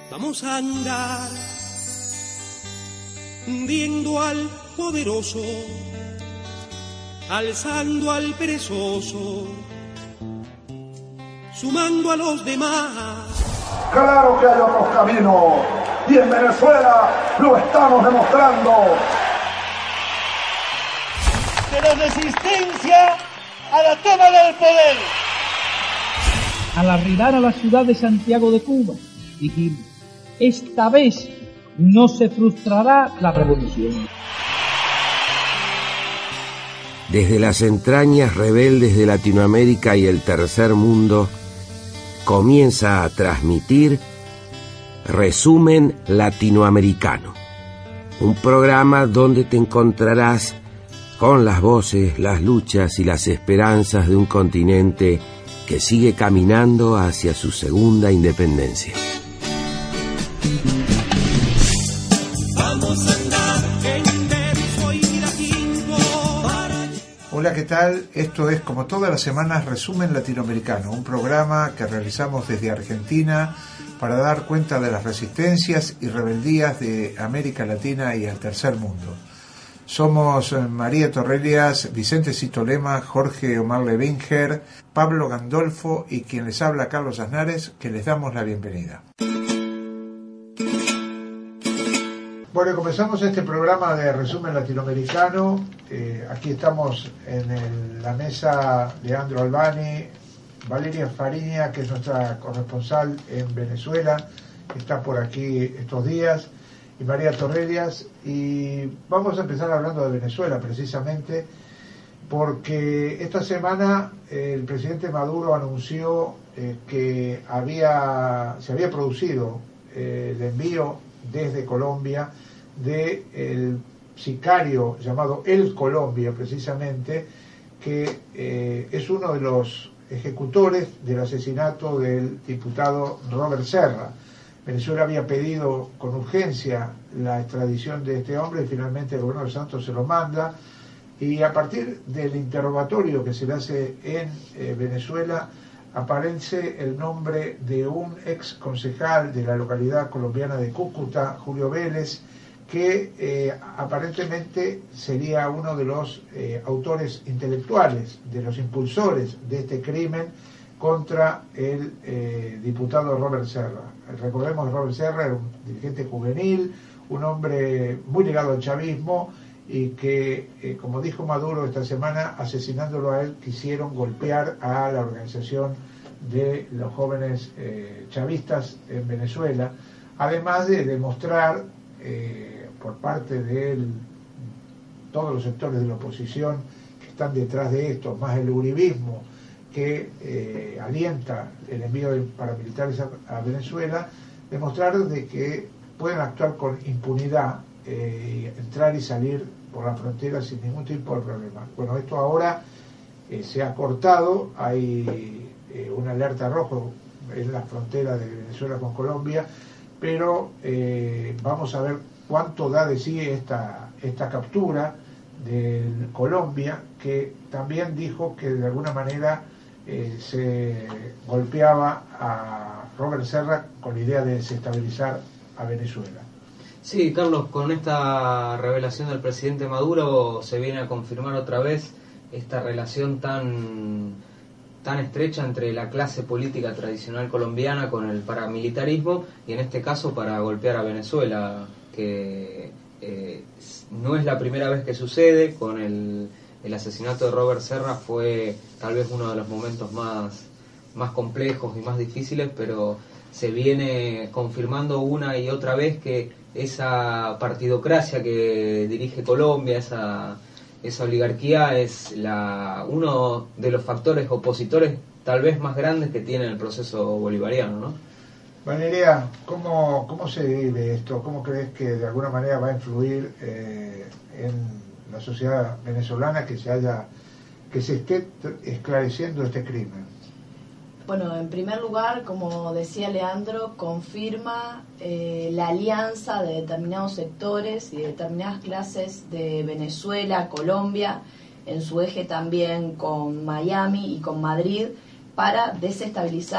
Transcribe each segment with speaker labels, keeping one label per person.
Speaker 1: Vamos a andar viendo al poderoso, alzando al perezoso, sumando a los demás.
Speaker 2: Claro que hay otros caminos, y en Venezuela lo estamos demostrando.
Speaker 3: De la resistencia a la toma del poder.
Speaker 4: Al arribar a la ciudad de Santiago de Cuba, dijimos, esta vez no se frustrará la revolución.
Speaker 5: Desde las entrañas rebeldes de Latinoamérica y el tercer mundo, comienza a transmitir Resumen Latinoamericano, un programa donde te encontrarás con las voces, las luchas y las esperanzas de un continente que sigue caminando hacia su segunda independencia.
Speaker 6: Hola, ¿qué tal? Esto es, como todas las semanas, Resumen Latinoamericano, un programa que realizamos desde Argentina para dar cuenta de las resistencias y rebeldías de América Latina y el tercer mundo. Somos María Torrelias, Vicente Citolema, Jorge Omar Levinger, Pablo Gandolfo y quien les habla, Carlos Aznares, que les damos la bienvenida. Bueno, comenzamos este programa de Resumen Latinoamericano. Aquí estamos en la mesa Leandro Albani, Valeria Fariña, que es nuestra corresponsal en Venezuela, que está por aquí estos días, y María Torrelias, y vamos a empezar hablando de Venezuela precisamente porque esta semana el presidente Maduro anunció que se había producido el envío desde Colombia del sicario llamado El Colombia, precisamente, que es uno de los ejecutores del asesinato del diputado Robert Serra. Venezuela había pedido con urgencia la extradición de este hombre y finalmente el gobierno de Santos se lo manda, y a partir del interrogatorio que se le hace en Venezuela aparece el nombre de un ex concejal de la localidad colombiana de Cúcuta, Julio Vélez, que aparentemente sería uno de los autores intelectuales, de los impulsores de este crimen contra el diputado Robert Serra. Recordemos que Robert Serra era un dirigente juvenil, un hombre muy ligado al chavismo, y que, como dijo Maduro esta semana, asesinándolo a él, quisieron golpear a la organización de los jóvenes chavistas en Venezuela, además de demostrar por parte de todos los sectores de la oposición que están detrás de esto, más el uribismo que alienta el envío de paramilitares a Venezuela, demostrar de que pueden actuar con impunidad, entrar y salir por la frontera sin ningún tipo de problema. Bueno, esto ahora se ha cortado, hay una alerta roja en la frontera de Venezuela con Colombia, pero vamos a ver cuánto da de sí esta captura de Colombia, que también dijo que de alguna manera se golpeaba a Robert Serra con la idea de desestabilizar a Venezuela.
Speaker 7: Sí, Carlos, con esta revelación del presidente Maduro se viene a confirmar otra vez esta relación tan estrecha entre la clase política tradicional colombiana con el paramilitarismo, y en este caso para golpear a Venezuela, que no es la primera vez que sucede. Con el asesinato de Robert Serra fue tal vez uno de los momentos más complejos y más difíciles, pero se viene confirmando una y otra vez que esa partidocracia que dirige Colombia, esa oligarquía, es uno de los factores opositores tal vez más grandes que tiene el proceso bolivariano, ¿no?
Speaker 6: Valeria, ¿cómo se vive esto? ¿Cómo crees que de alguna manera va a influir en la sociedad venezolana que se esté esclareciendo este crimen?
Speaker 8: Bueno, en primer lugar, como decía Leandro, confirma la alianza de determinados sectores y de determinadas clases de Venezuela, Colombia, en su eje también con Miami y con Madrid, para desestabilizar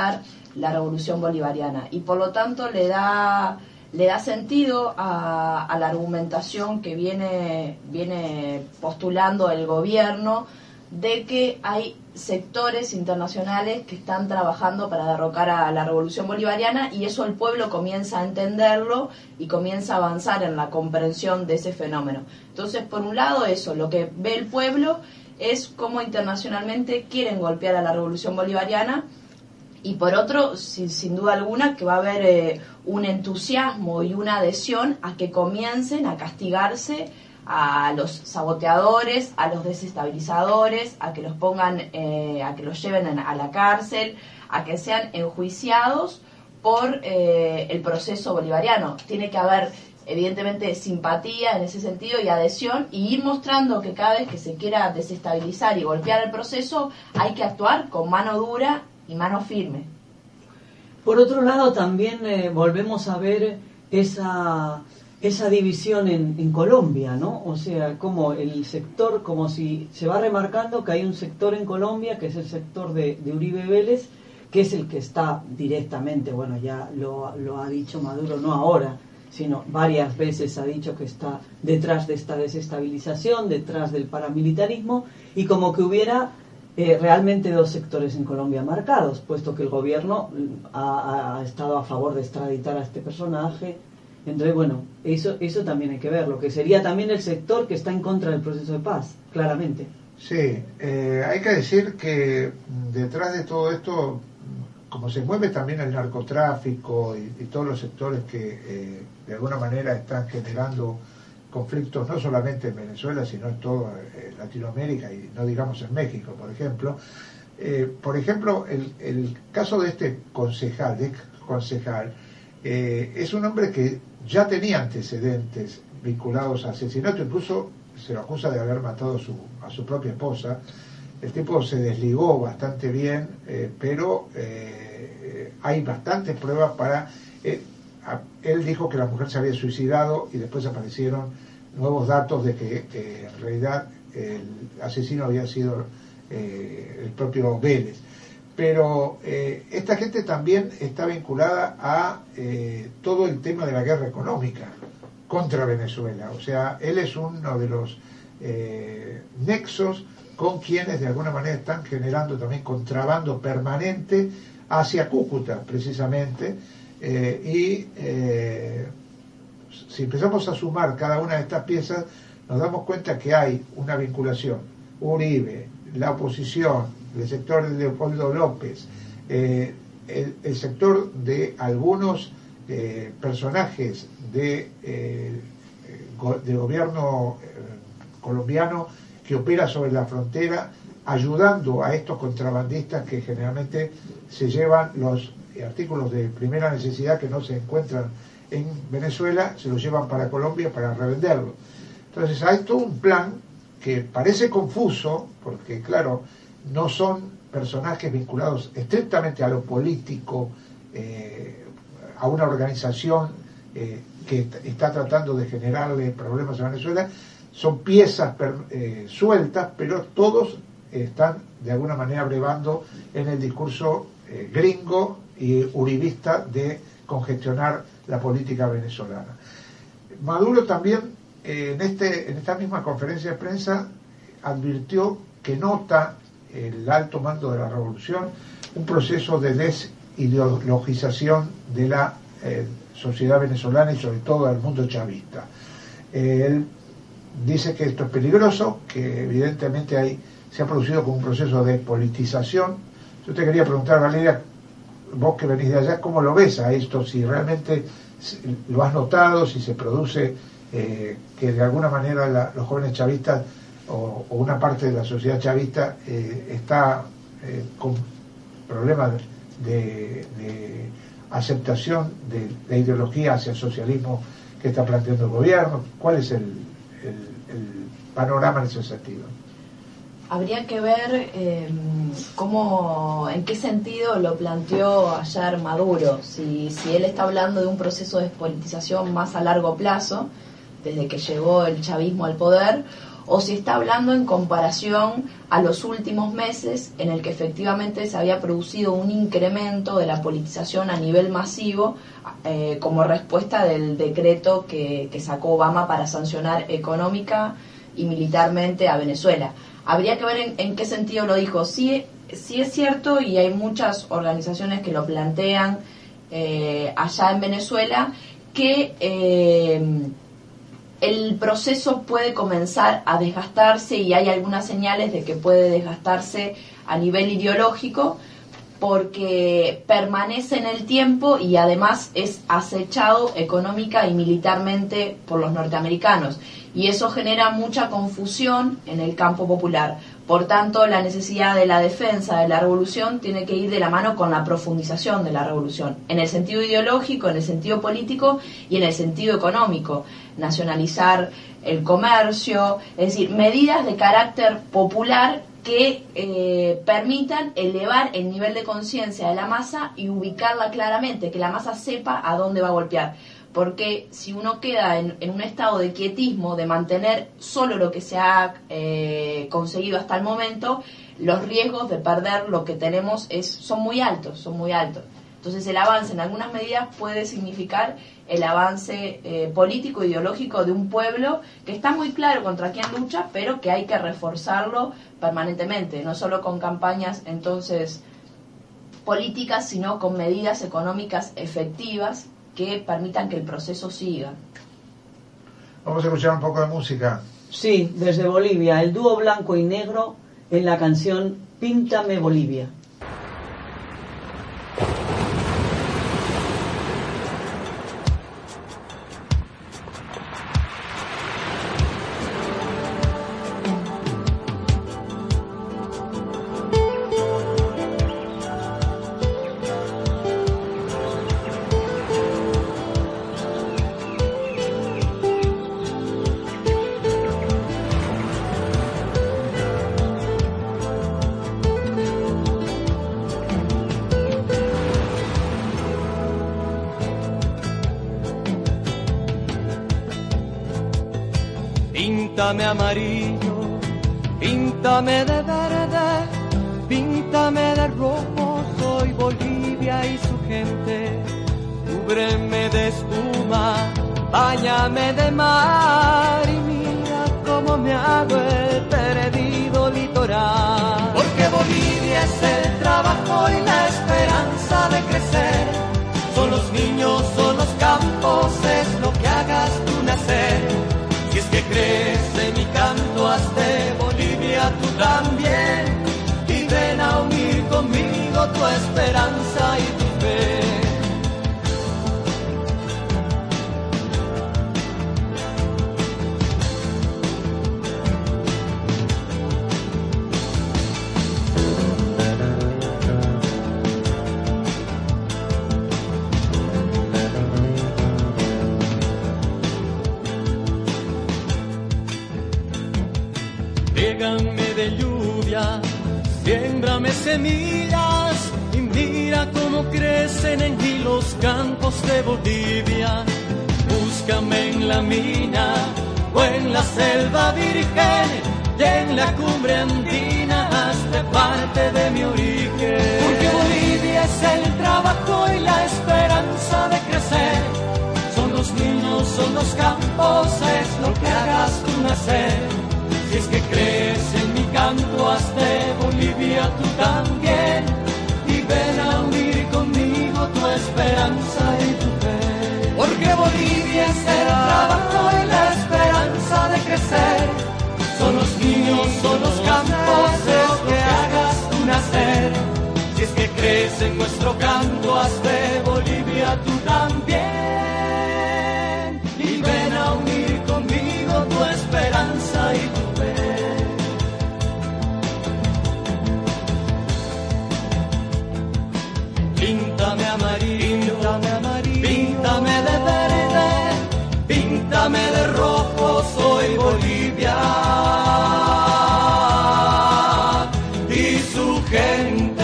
Speaker 8: la revolución bolivariana, y por lo tanto le da sentido a la argumentación que viene postulando el gobierno de que hay sectores internacionales que están trabajando para derrocar a la revolución bolivariana, y eso el pueblo comienza a entenderlo y comienza a avanzar en la comprensión de ese fenómeno. Entonces, por un lado, eso, lo que ve el pueblo es cómo internacionalmente quieren golpear a la revolución bolivariana, y por otro, sin duda alguna, que va a haber un entusiasmo y una adhesión a que comiencen a castigarse a los saboteadores, a los desestabilizadores, a que los pongan, a que los lleven a la cárcel, a que sean enjuiciados por el proceso bolivariano. Tiene que haber, evidentemente, simpatía en ese sentido y adhesión, y ir mostrando que cada vez que se quiera desestabilizar y golpear el proceso hay que actuar con mano dura y mano firme.
Speaker 9: Por otro lado, también volvemos a ver esa división en Colombia, ¿no? O sea, como el sector, como si se va remarcando que hay un sector en Colombia, que es el sector de Uribe Vélez, que es el que está directamente, bueno, ya lo ha dicho Maduro, no ahora, sino varias veces ha dicho que está detrás de esta desestabilización, detrás del paramilitarismo, y como que hubiera realmente dos sectores en Colombia marcados, puesto que el gobierno ha estado a favor de extraditar a este personaje. Entonces, bueno, eso también hay que ver, lo que sería también el sector que está en contra del proceso de paz, claramente.
Speaker 6: Sí, hay que decir que detrás de todo esto, como se mueve también el narcotráfico y todos los sectores que de alguna manera están generando conflictos no solamente en Venezuela, sino en toda Latinoamérica, y no digamos en México, por ejemplo. El caso de este concejal, es un hombre que ya tenía antecedentes vinculados a asesinato, incluso se lo acusa de haber matado a su propia esposa. El tipo se desligó bastante bien, pero hay bastantes pruebas para... él dijo que la mujer se había suicidado, y después aparecieron nuevos datos de que en realidad el asesino había sido el propio Vélez. Pero esta gente también está vinculada a todo el tema de la guerra económica contra Venezuela. O sea, él es uno de los nexos con quienes de alguna manera están generando también contrabando permanente hacia Cúcuta, precisamente. Si empezamos a sumar cada una de estas piezas, nos damos cuenta que hay una vinculación. Uribe, la oposición, el sector de Leopoldo López, el sector de algunos personajes de gobierno colombiano que opera sobre la frontera, ayudando a estos contrabandistas que generalmente se llevan los artículos de primera necesidad que no se encuentran en Venezuela, se los llevan para Colombia para revenderlo. Entonces hay todo un plan que parece confuso, porque claro, no son personajes vinculados estrictamente a lo político, a una organización que está tratando de generarle problemas a Venezuela. Son piezas sueltas, pero todos están de alguna manera brevando en el discurso gringo y uribista de congestionar la política venezolana. Maduro también en esta misma conferencia de prensa advirtió que nota el alto mando de la revolución un proceso de desideologización de la sociedad venezolana y sobre todo del mundo chavista. Él dice que esto es peligroso, que evidentemente se ha producido como un proceso de politización. Yo te quería preguntar, Valeria, vos que venís de allá, ¿cómo lo ves a esto? Si realmente lo has notado, si se produce que de alguna manera los jóvenes chavistas o una parte de la sociedad chavista está con problemas de aceptación de la ideología hacia el socialismo que está planteando el gobierno. ¿Cuál es el panorama en ese sentido?
Speaker 8: Habría que ver en qué sentido lo planteó ayer Maduro, si él está hablando de un proceso de despolitización más a largo plazo, desde que llegó el chavismo al poder, o si está hablando en comparación a los últimos meses en el que efectivamente se había producido un incremento de la politización a nivel masivo como respuesta del decreto que sacó Obama para sancionar económica y militarmente a Venezuela. Habría que ver en qué sentido lo dijo. Sí es cierto, y hay muchas organizaciones que lo plantean allá en Venezuela, que el proceso puede comenzar a desgastarse, y hay algunas señales de que puede desgastarse a nivel ideológico, porque permanece en el tiempo y además es acechado económica y militarmente por los norteamericanos, y eso genera mucha confusión en el campo popular. Por tanto, la necesidad de la defensa de la revolución tiene que ir de la mano con la profundización de la revolución, en el sentido ideológico, en el sentido político y en el sentido económico. Nacionalizar el comercio, es decir, medidas de carácter popular que permitan elevar el nivel de conciencia de la masa y ubicarla claramente, que la masa sepa a dónde va a golpear. Porque si uno queda en un estado de quietismo, de mantener solo lo que se ha conseguido hasta el momento, los riesgos de perder lo que tenemos son muy altos. Entonces el avance en algunas medidas puede significar el avance político, ideológico de un pueblo que está muy claro contra quién lucha, pero que hay que reforzarlo permanentemente, no solo con campañas entonces políticas, sino con medidas económicas efectivas que permitan que el proceso siga.
Speaker 6: Vamos a escuchar un poco de música.
Speaker 9: Sí, desde Bolivia, el dúo Blanco y Negro en la canción Píntame Bolivia.
Speaker 10: Píntame amarillo, píntame de verde, píntame de rojo, soy Bolivia y su gente. Cúbreme de espuma, báñame de mar y mira cómo me hago el perdido litoral. Porque Bolivia es el trabajo y la esperanza de crecer. Son los niños, son los campos, es lo que hagas tú nacer. Si es que crees en mi canto, hazte Bolivia tú también, y ven a unir conmigo tu esperanza y tu fe. Llégame de lluvia, siémbrame semillas y mira cómo crecen en mí los campos de Bolivia. Búscame en la mina o en la selva virgen y en la cumbre andina, hazte parte de mi origen. Porque Bolivia es el trabajo y la esperanza de crecer. Son los niños, son los campos, es lo que hagas tú nacer. Si es que crees en mi canto, hazte Bolivia tú también, y ven a unir conmigo tu esperanza y tu fe. Porque Bolivia es el trabajo y la esperanza de crecer. Son los niños, son los campos, es lo que hagas tú nacer. Si es que crees en nuestro canto, hazte Bolivia tú también, y ven a unir conmigo tu esperanza y tu fe. Píntame amarillo, píntame de verde, píntame de rojo, soy Bolivia y su gente.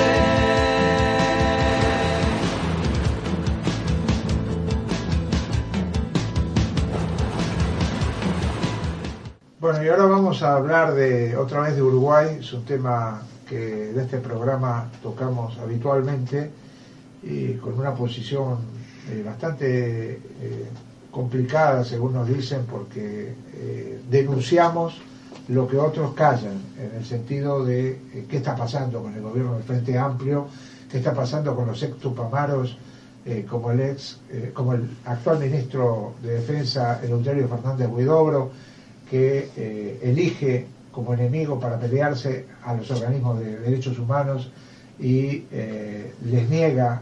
Speaker 6: Bueno, y ahora vamos a hablar otra vez de Uruguay. Es un tema que de este programa tocamos habitualmente y con una posición bastante complicada, según nos dicen, porque denunciamos lo que otros callan, en el sentido de qué está pasando con el gobierno del Frente Amplio, qué está pasando con los ex tupamaros, como el actual ministro de Defensa, Eleuterio Fernández Huidobro, que elige como enemigo para pelearse a los organismos de derechos humanos y les niega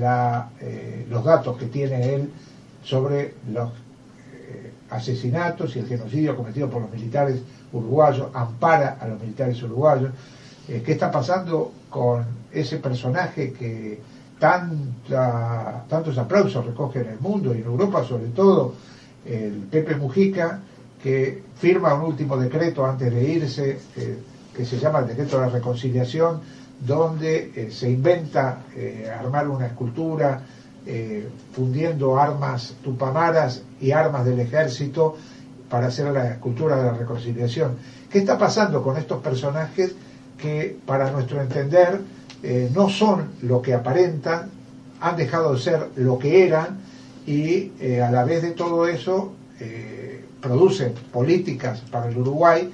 Speaker 6: los datos que tiene él sobre los asesinatos y el genocidio cometido por los militares uruguayos, ampara a los militares uruguayos. ¿Qué está pasando con ese personaje que tantos aplausos recoge en el mundo y en Europa sobre todo, el Pepe Mujica, que firma un último decreto antes de irse, que se llama el Decreto de la Reconciliación, donde se inventa armar una escultura fundiendo armas tupamaras y armas del ejército para hacer la escultura de la reconciliación? ¿Qué está pasando con estos personajes que, para nuestro entender, no son lo que aparentan, han dejado de ser lo que eran y a la vez de todo eso producen políticas para el Uruguay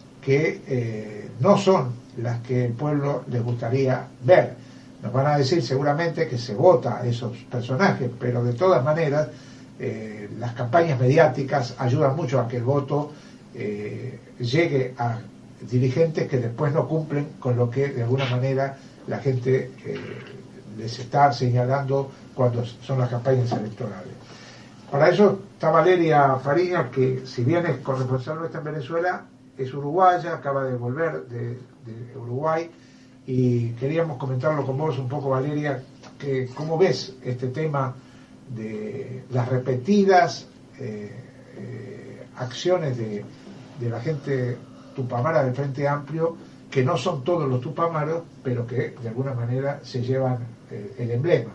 Speaker 6: que no son las que el pueblo les gustaría ver? Nos van a decir seguramente que se vota a esos personajes, pero de todas maneras las campañas mediáticas ayudan mucho a que el voto llegue a dirigentes que después no cumplen con lo que de alguna manera la gente les está señalando cuando son las campañas electorales. Para eso está Valeria Fariña, que si bien es corresponsal nuestra en Venezuela, es uruguaya, acaba de volver de Uruguay, y queríamos comentarlo con vos un poco, Valeria, que cómo ves este tema de las repetidas acciones de la gente tupamara del Frente Amplio, que no son todos los tupamaros, pero que de alguna manera se llevan el emblema.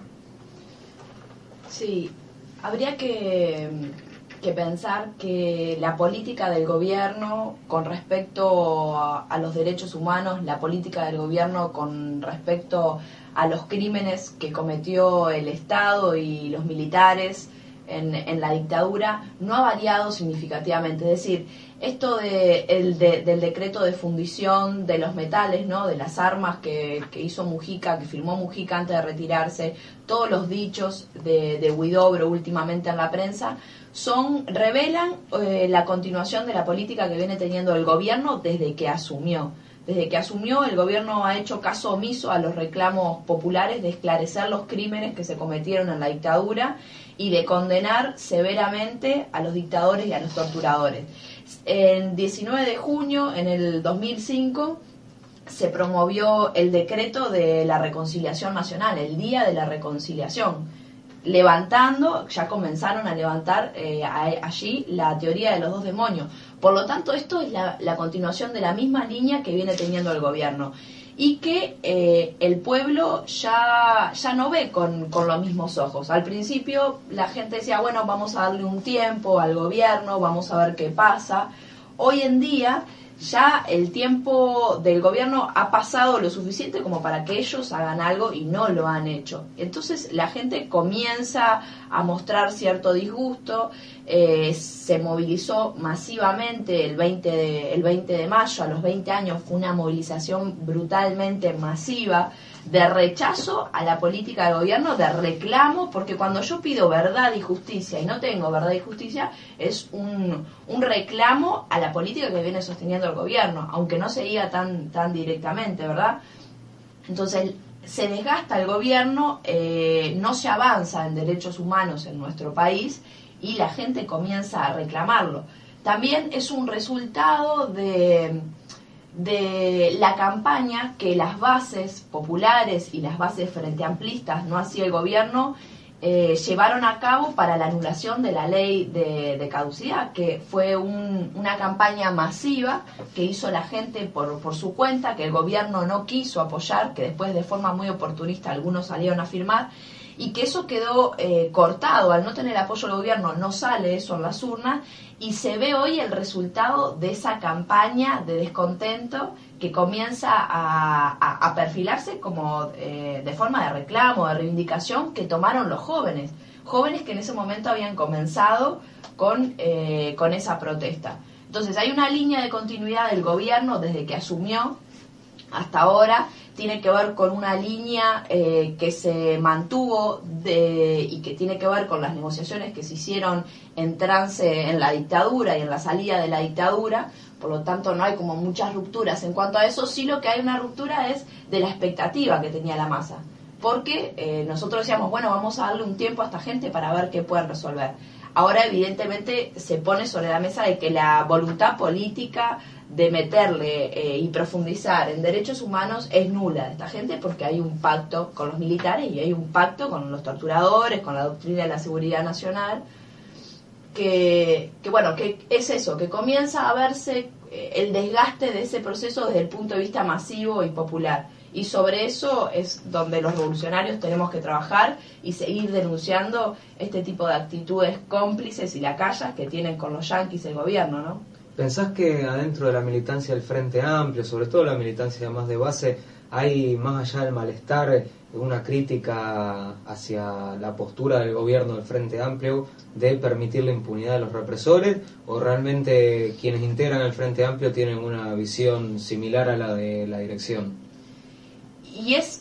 Speaker 8: Sí, habría que pensar que la política del gobierno con respecto a los derechos humanos, la política del gobierno con respecto a los crímenes que cometió el Estado y los militares en la dictadura, no ha variado significativamente. Es decir, esto del decreto de fundición de los metales, ¿no?, de las armas que hizo Mujica, que firmó Mujica antes de retirarse, todos los dichos de Huidobro últimamente en la prensa, revelan la continuación de la política que viene teniendo el gobierno desde que asumió. Desde que asumió, el gobierno ha hecho caso omiso a los reclamos populares de esclarecer los crímenes que se cometieron en la dictadura y de condenar severamente a los dictadores y a los torturadores. El 19 de junio, en el 2005, se promovió el decreto de la reconciliación nacional, el Día de la Reconciliación, ya comenzaron a levantar allí la teoría de los dos demonios. Por lo tanto, esto es la continuación de la misma línea que viene teniendo el gobierno y que el pueblo ya no ve con los mismos ojos. Al principio la gente decía, bueno, vamos a darle un tiempo al gobierno, vamos a ver qué pasa. Hoy en día ya el tiempo del gobierno ha pasado lo suficiente como para que ellos hagan algo y no lo han hecho. Entonces la gente comienza a mostrar cierto disgusto, se movilizó masivamente el 20 de mayo, a los 20 años, fue una movilización brutalmente masiva de rechazo a la política del gobierno, de reclamo, porque cuando yo pido verdad y justicia y no tengo verdad y justicia, es un reclamo a la política que viene sosteniendo el gobierno, aunque no se diga tan directamente, ¿verdad? Entonces se desgasta el gobierno, no se avanza en derechos humanos en nuestro país y la gente comienza a reclamarlo. También es un resultado de la campaña que las bases populares y las bases frente amplistas, no así el gobierno, llevaron a cabo para la anulación de la ley de caducidad, que fue una campaña masiva que hizo la gente por su cuenta, que el gobierno no quiso apoyar, que después de forma muy oportunista algunos salieron a firmar, y que eso quedó cortado. Al no tener apoyo del gobierno no sale eso en las urnas, y se ve hoy el resultado de esa campaña de descontento que comienza a perfilarse como de forma de reclamo, de reivindicación, que tomaron los jóvenes que en ese momento habían comenzado con esa protesta. Entonces hay una línea de continuidad del gobierno desde que asumió hasta ahora, tiene que ver con una línea que se mantuvo y que tiene que ver con las negociaciones que se hicieron en trance en la dictadura y en la salida de la dictadura. Por lo tanto no hay como muchas rupturas en cuanto a eso. Sí, lo que hay una ruptura es de la expectativa que tenía la masa, porque nosotros decíamos, bueno, vamos a darle un tiempo a esta gente para ver qué pueden resolver. Ahora evidentemente se pone sobre la mesa de que la voluntad política de meterle y profundizar en derechos humanos es nula de esta gente, porque hay un pacto con los militares y hay un pacto con los torturadores, con la doctrina de la seguridad nacional, que es eso, que comienza a verse el desgaste de ese proceso desde el punto de vista masivo y popular. Y sobre eso es donde los revolucionarios tenemos que trabajar y seguir denunciando este tipo de actitudes cómplices y lacayas que tienen con los yanquis el gobierno, ¿no?
Speaker 7: ¿Pensás que adentro de la militancia del Frente Amplio, sobre todo la militancia más de base, hay, más allá del malestar, una crítica hacia la postura del gobierno del Frente Amplio de permitir la impunidad de los represores, o realmente quienes integran el Frente Amplio tienen una visión similar a la de la dirección?
Speaker 8: Y es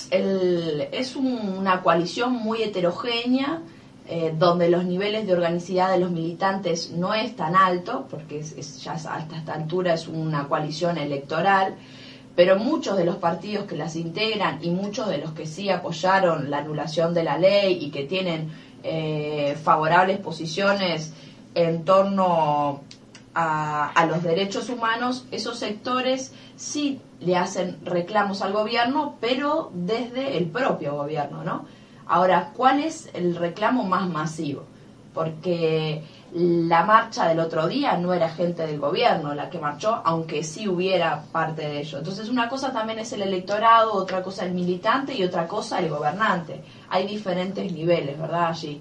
Speaker 8: una coalición muy heterogénea, donde los niveles de organicidad de los militantes no es tan alto, porque ya a esta altura es una coalición electoral, pero muchos de los partidos que las integran y muchos de los que sí apoyaron la anulación de la ley y que tienen favorables posiciones en torno a los derechos humanos, esos sectores sí le hacen reclamos al gobierno, pero desde el propio gobierno, ¿no? Ahora, ¿cuál es el reclamo más masivo? Porque la marcha del otro día no era gente del gobierno la que marchó, aunque sí hubiera parte de ello. Entonces, una cosa también es el electorado, otra cosa el militante y otra cosa el gobernante. Hay diferentes niveles, ¿verdad? Allí.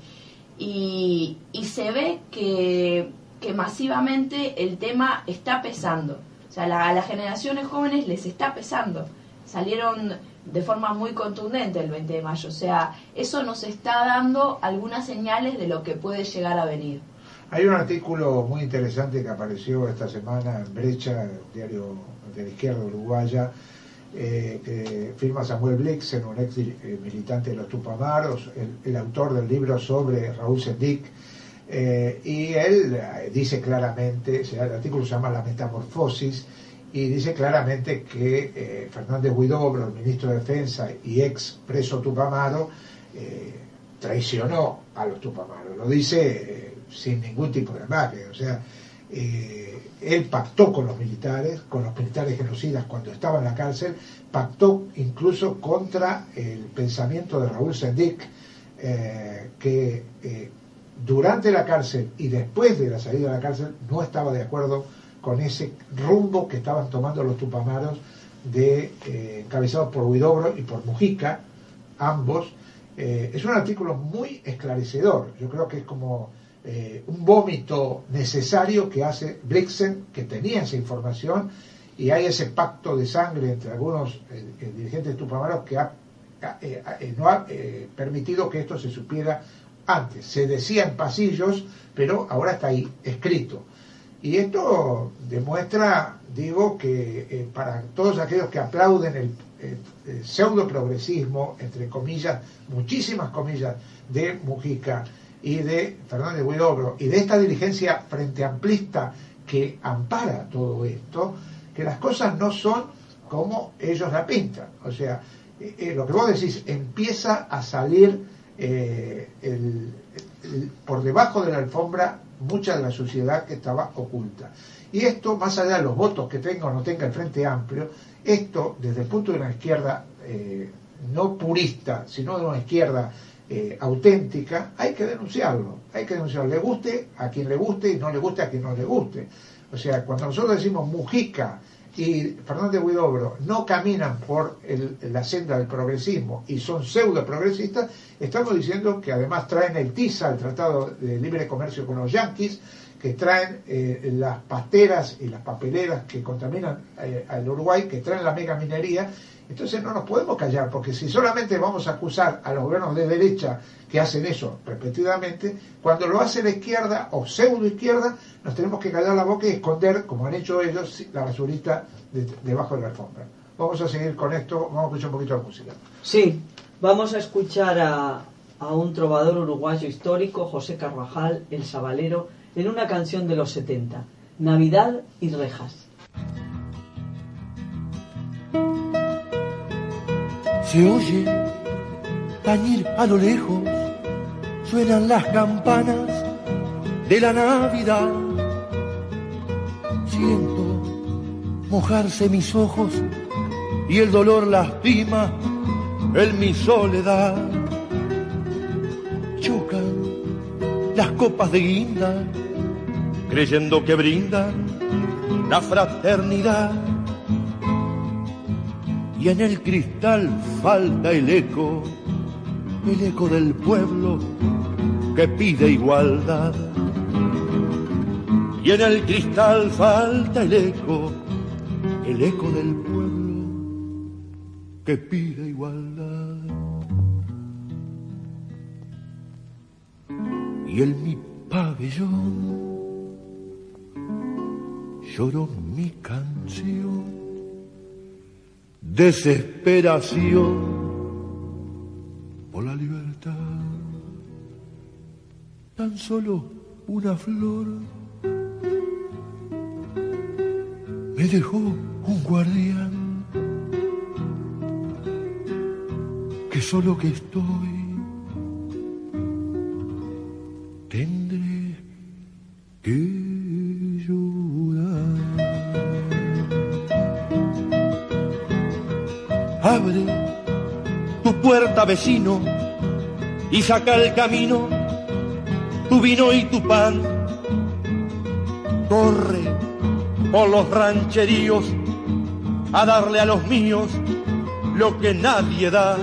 Speaker 8: Y se ve que masivamente el tema está pesando. O sea, a las generaciones jóvenes les está pesando. Salieron de forma muy contundente el 20 de mayo. O sea, eso nos está dando algunas señales de lo que puede llegar a venir.
Speaker 6: Hay un artículo muy interesante que apareció esta semana en Brecha, el diario de la izquierda uruguaya, que firma Samuel Blixen, un ex militante de los Tupamaros, el autor del libro sobre Raúl Sendic, y él dice claramente, el artículo se llama La Metamorfosis, y dice claramente que Fernández Huidobro, el ministro de Defensa y ex preso tupamaro, traicionó a los tupamaros. Lo dice sin ningún tipo de amague. O sea, él pactó con los militares genocidas cuando estaba en la cárcel, pactó incluso contra el pensamiento de Raúl Sendic, que durante la cárcel y después de la salida de la cárcel no estaba de acuerdo con ese rumbo que estaban tomando los tupamaros, encabezados por Huidobro y por Mujica, ambos. Es un artículo muy esclarecedor. Yo creo que es como un vómito necesario que hace Blixen, que tenía esa información, y hay ese pacto de sangre entre algunos dirigentes tupamaros que no ha permitido que esto se supiera antes. Se decía en pasillos, pero ahora está ahí escrito. Y esto demuestra, digo, que para todos aquellos que aplauden el pseudo progresismo, entre comillas, muchísimas comillas, de Mujica y de Fernández Huidobro y de esta dirigencia frente amplista que ampara todo esto, que las cosas no son como ellos la pintan. O sea, lo que vos decís, empieza a salir por debajo de la alfombra mucha de la sociedad que estaba oculta. Y esto, más allá de los votos que tenga o no tenga el Frente Amplio, esto, desde el punto de una izquierda no purista, sino de una izquierda auténtica, hay que denunciarlo. Le guste a quien le guste y no le guste a quien no le guste. O sea, cuando nosotros decimos Mujica y Fernández Huidobro no caminan por la senda del progresismo y son pseudo progresistas, estamos diciendo que además traen el TISA, el Tratado de Libre Comercio con los yanquis, que traen las pasteras y las papeleras que contaminan al Uruguay, que traen la megaminería. Entonces no nos podemos callar, porque si solamente vamos a acusar a los gobiernos de derecha que hacen eso repetidamente, cuando lo hace la izquierda o pseudo izquierda, nos tenemos que callar la boca y esconder, como han hecho ellos, la basurita debajo de la alfombra. Vamos a seguir con esto, vamos a escuchar un poquito de música.
Speaker 9: Sí, vamos a escuchar a un trovador uruguayo histórico, José Carvajal, el Sabalero, en una canción de los 70, Navidad y Rejas.
Speaker 11: Se oye tañir a lo lejos, suenan las campanas de la Navidad. Siento mojarse mis ojos y el dolor lastima en mi soledad. Chocan las copas de guinda, creyendo que brindan la fraternidad. Y en el cristal falta el eco del pueblo que pide igualdad. Y en el cristal falta el eco del pueblo que pide igualdad. Y en mi pabellón lloró mi canción, desesperación por la libertad. Tan solo una flor me dejó un guardián, que solo que estoy tendré que abre tu puerta, vecino, y saca al camino tu vino y tu pan. Corre por los rancheríos a darle a los míos lo que nadie da.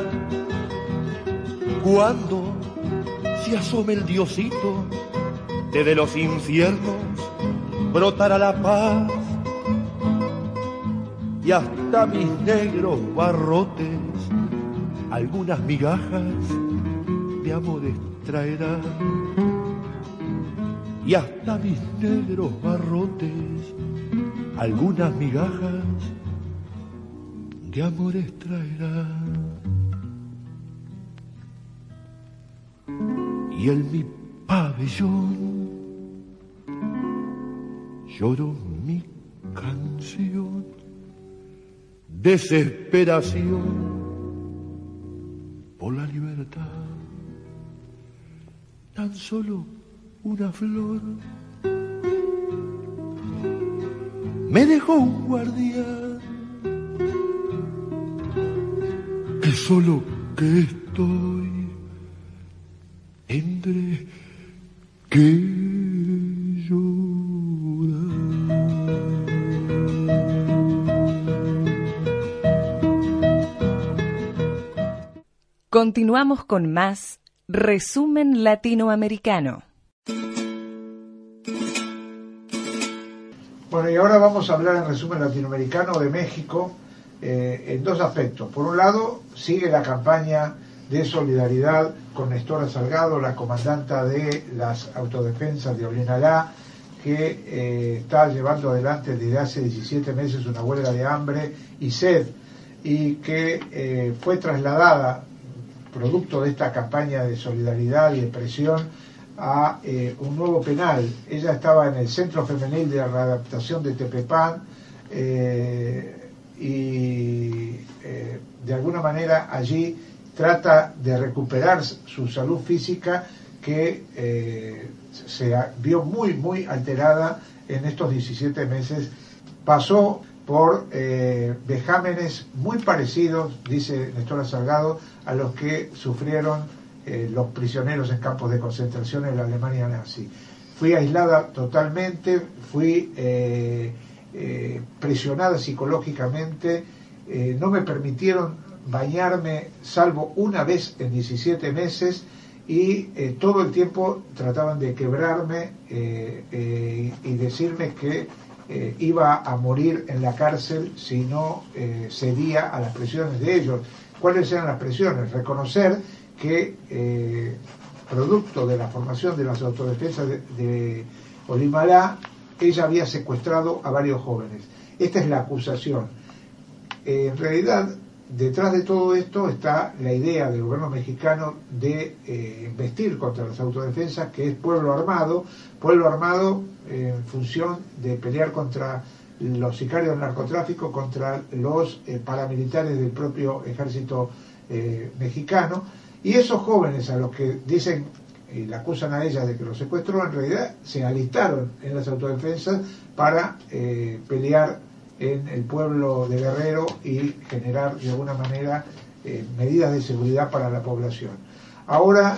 Speaker 11: Cuando se asome el diosito, desde los infiernos brotará la paz. Y hasta mis negros barrotes algunas migajas de amores traerán. Y hasta mis negros barrotes algunas migajas de amores traerán. Y en mi pabellón lloró mi canción, desesperación por la libertad. Tan solo una flor me dejó un guardián, que solo que estoy tendré que
Speaker 12: Continuamos con más Resumen Latinoamericano.
Speaker 6: Bueno, y ahora vamos a hablar en Resumen Latinoamericano de México en dos aspectos. Por un lado, sigue la campaña de solidaridad con Nestora Salgado, la comandanta de las autodefensas de Olinalá, que está llevando adelante desde hace 17 meses una huelga de hambre y sed, y que fue trasladada, producto de esta campaña de solidaridad y de presión, a un nuevo penal. Ella estaba en el Centro Femenil de Readaptación de Tepepán y de alguna manera allí trata de recuperar su salud física, que se vio muy alterada en estos 17 meses. Pasó por vejámenes muy parecidos, dice Nestora Salgado, a los que sufrieron los prisioneros en campos de concentración en la Alemania nazi. Fui aislada totalmente, fui presionada psicológicamente, no me permitieron bañarme salvo una vez en 17 meses y todo el tiempo trataban de quebrarme y decirme que iba a morir en la cárcel si no cedía a las presiones de ellos. ¿Cuáles eran las presiones? Reconocer que producto de la formación de las autodefensas de Olimalá, ella había secuestrado a varios jóvenes. Esta es la acusación. En realidad, detrás de todo esto está la idea del gobierno mexicano de investir contra las autodefensas, que es pueblo armado en función de pelear contra los sicarios del narcotráfico, contra los paramilitares del propio ejército mexicano, y esos jóvenes a los que dicen y la acusan a ella de que los secuestró, en realidad se alistaron en las autodefensas para pelear en el pueblo de Guerrero y generar de alguna manera medidas de seguridad para la población. Ahora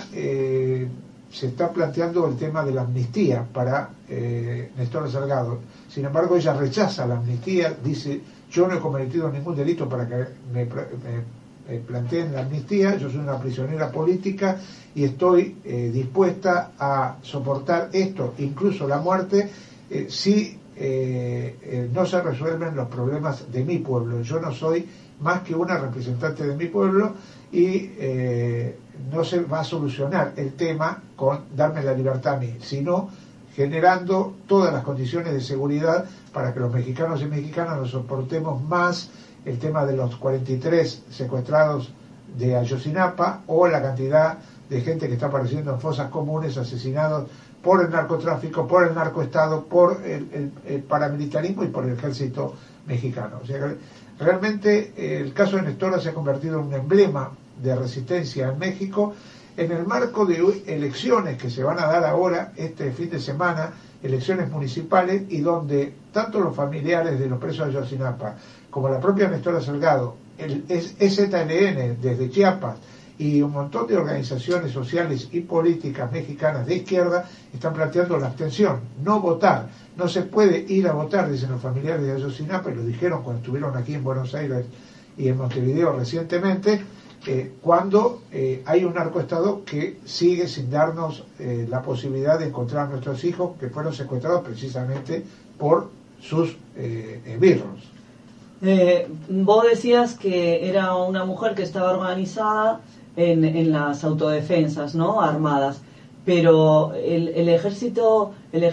Speaker 6: se está planteando el tema de la amnistía para Nestora Salgado. Sin embargo, ella rechaza la amnistía, dice: yo no he cometido ningún delito para que me planteen la amnistía, yo soy una prisionera política y estoy dispuesta a soportar esto, incluso la muerte, si no se resuelven los problemas de mi pueblo. Yo no soy más que una representante de mi pueblo y no se va a solucionar el tema con darme la libertad a mí, sino generando todas las condiciones de seguridad para que los mexicanos y mexicanas nos soportemos más el tema de los 43 secuestrados de Ayotzinapa o la cantidad de gente que está apareciendo en fosas comunes, asesinados por el narcotráfico, por el narcoestado, por el paramilitarismo y por el ejército mexicano. O sea, realmente el caso de Nestora se ha convertido en un emblema de resistencia en México en el marco de elecciones que se van a dar ahora este fin de semana, elecciones municipales, y donde tanto los familiares de los presos de Ayotzinapa como la propia Nestora Salgado, el EZLN desde Chiapas y un montón de organizaciones sociales y políticas mexicanas de izquierda están planteando la abstención, no votar. No se puede ir a votar, dicen los familiares de Ayotzinapa, y lo dijeron cuando estuvieron aquí en Buenos Aires y en Montevideo recientemente, cuando hay un narcoestado que sigue sin darnos la posibilidad de encontrar a nuestros hijos que fueron secuestrados precisamente por sus birros.
Speaker 9: Vos decías que era una mujer que estaba organizada en las autodefensas, ¿no?, armadas, pero el ejército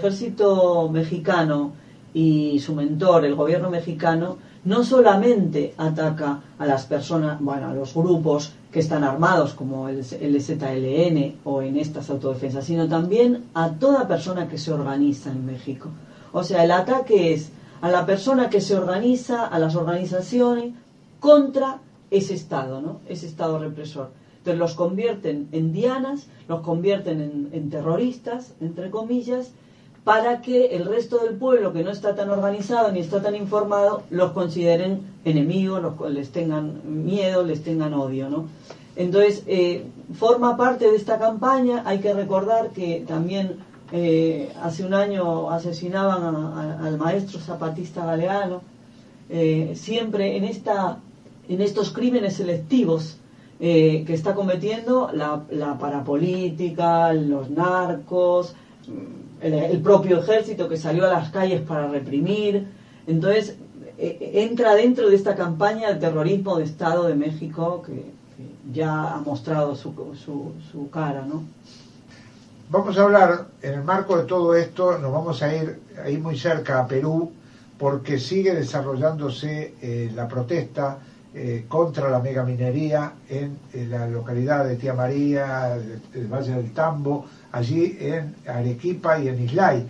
Speaker 9: mexicano y su mentor, el gobierno mexicano, no solamente ataca a las personas, bueno, a los grupos que están armados como el ZLN o en estas autodefensas, sino también a toda persona que se organiza en México. O sea, el ataque es a la persona que se organiza, a las organizaciones, contra ese Estado, ¿no?, ese Estado represor. Entonces los convierten en dianas, los convierten en terroristas, entre comillas, para que el resto del pueblo que no está tan organizado ni está tan informado los consideren enemigos, les tengan miedo, les tengan odio, ¿no? Entonces forma parte de esta campaña. Hay que recordar que también hace un año asesinaban al maestro zapatista Galeano. Siempre en estos crímenes selectivos que está cometiendo la parapolítica, los narcos, el propio ejército que salió a las calles para reprimir. Entonces entra dentro de esta campaña el terrorismo de Estado de México que ya ha mostrado su cara, ¿no?
Speaker 6: Vamos a hablar, en el marco de todo esto, nos vamos a ir ahí muy cerca a Perú, porque sigue desarrollándose la protesta contra la megaminería en la localidad de Tía María, el Valle del Tambo, allí en Arequipa y en Islay.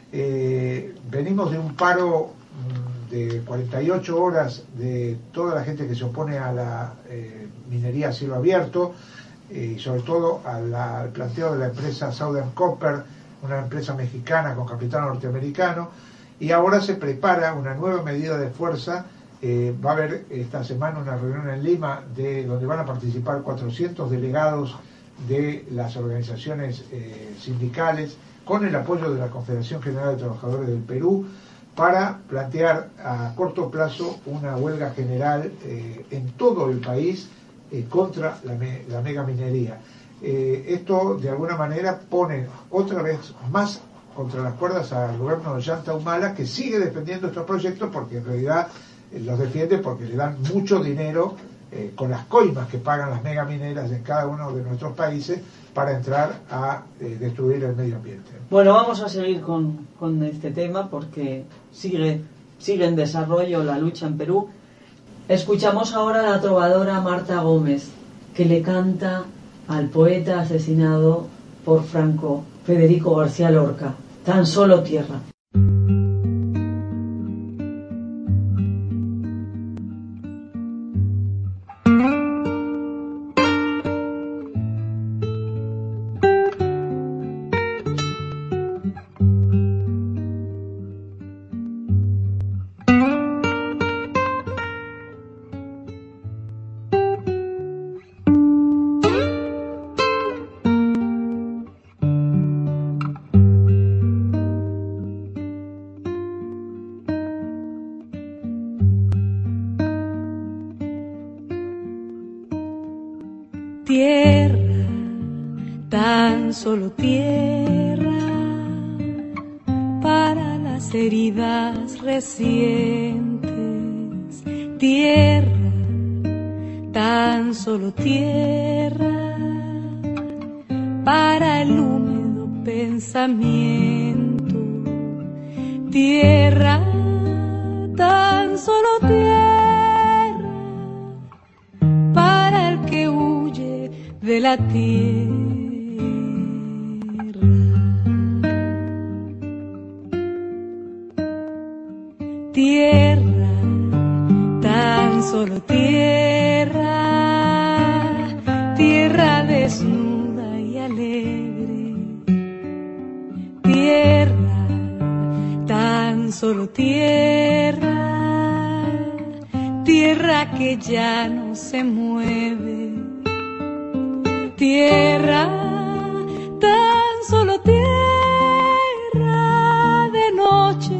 Speaker 6: Venimos de un paro de 48 horas de toda la gente que se opone a la minería a cielo abierto, y sobre todo al planteo de la empresa Southern Copper, una empresa mexicana con capital norteamericano, y ahora se prepara una nueva medida de fuerza. Va a haber esta semana una reunión en Lima donde van a participar 400 delegados de las organizaciones sindicales con el apoyo de la Confederación General de Trabajadores del Perú, para plantear a corto plazo una huelga general en todo el país contra la megaminería. Esto de alguna manera pone otra vez más contra las cuerdas al gobierno de Ollanta Humala, que sigue defendiendo estos proyectos porque en realidad los defiende porque le dan mucho dinero con las coimas que pagan las megamineras en cada uno de nuestros países para entrar a destruir el medio ambiente.
Speaker 9: Bueno, vamos a seguir con este tema porque sigue en desarrollo la lucha en Perú. Escuchamos ahora a la trovadora Marta Gómez, que le canta al poeta asesinado por Franco, Federico García Lorca, Tan solo tierra.
Speaker 13: Tierra, tan solo tierra, para las heridas recientes. Tierra, tan solo tierra, para el húmedo pensamiento. Tierra, tan solo tierra, para el que huye de la tierra. Tierra, tan solo tierra, tierra desnuda y alegre. Tierra, tan solo tierra, tierra que ya no se mueve. Tierra, tan solo tierra de noches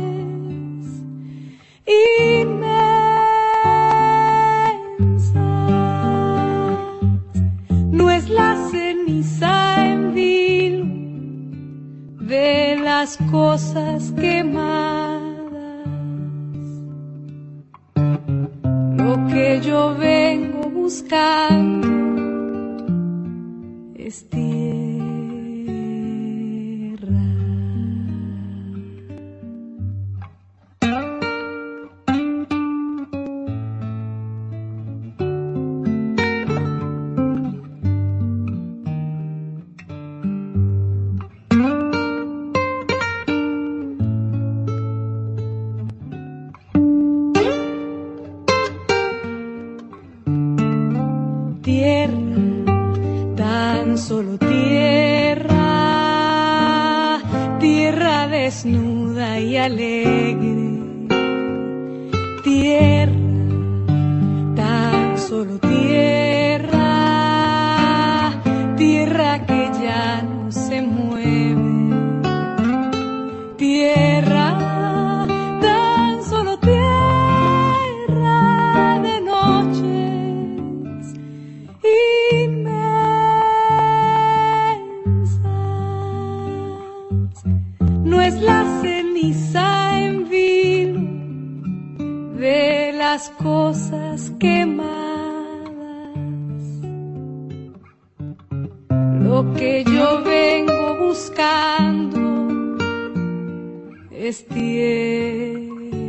Speaker 13: inmensas. No es la ceniza en vilo de las cosas quemadas lo que yo vengo buscando. Es tierra. Solo tierra, tierra desnuda y alegre. Tierra, tan solo tierra, tierra que ya no se mueve. Tierra, tan solo tierra de noches inmensas. No es la ceniza en vilo de las cosas quemadas lo que yo vengo buscando. Es tierra.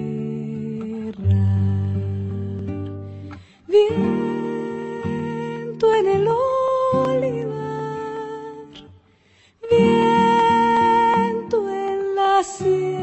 Speaker 13: Viento en el olivar, viento en la sierra.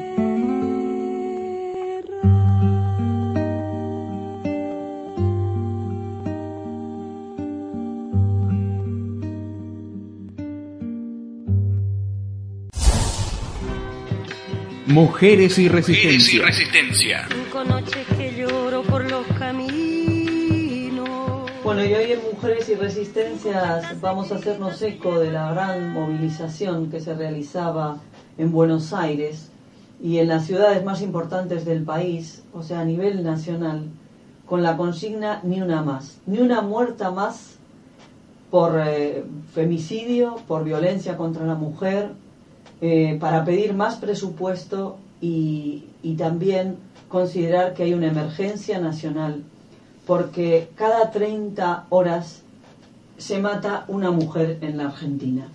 Speaker 14: Mujeres y Resistencia.
Speaker 13: Cinco noches que lloro por los caminos.
Speaker 9: Bueno, y hoy en Mujeres y Resistencias vamos a hacernos eco de la gran movilización que se realizaba en Buenos Aires y en las ciudades más importantes del país, o sea, a nivel nacional, con la consigna ni una más, ni una muerta más por femicidio, por violencia contra la mujer, para pedir más presupuesto y también considerar que hay una emergencia nacional, porque cada 30 horas se mata una mujer en la Argentina.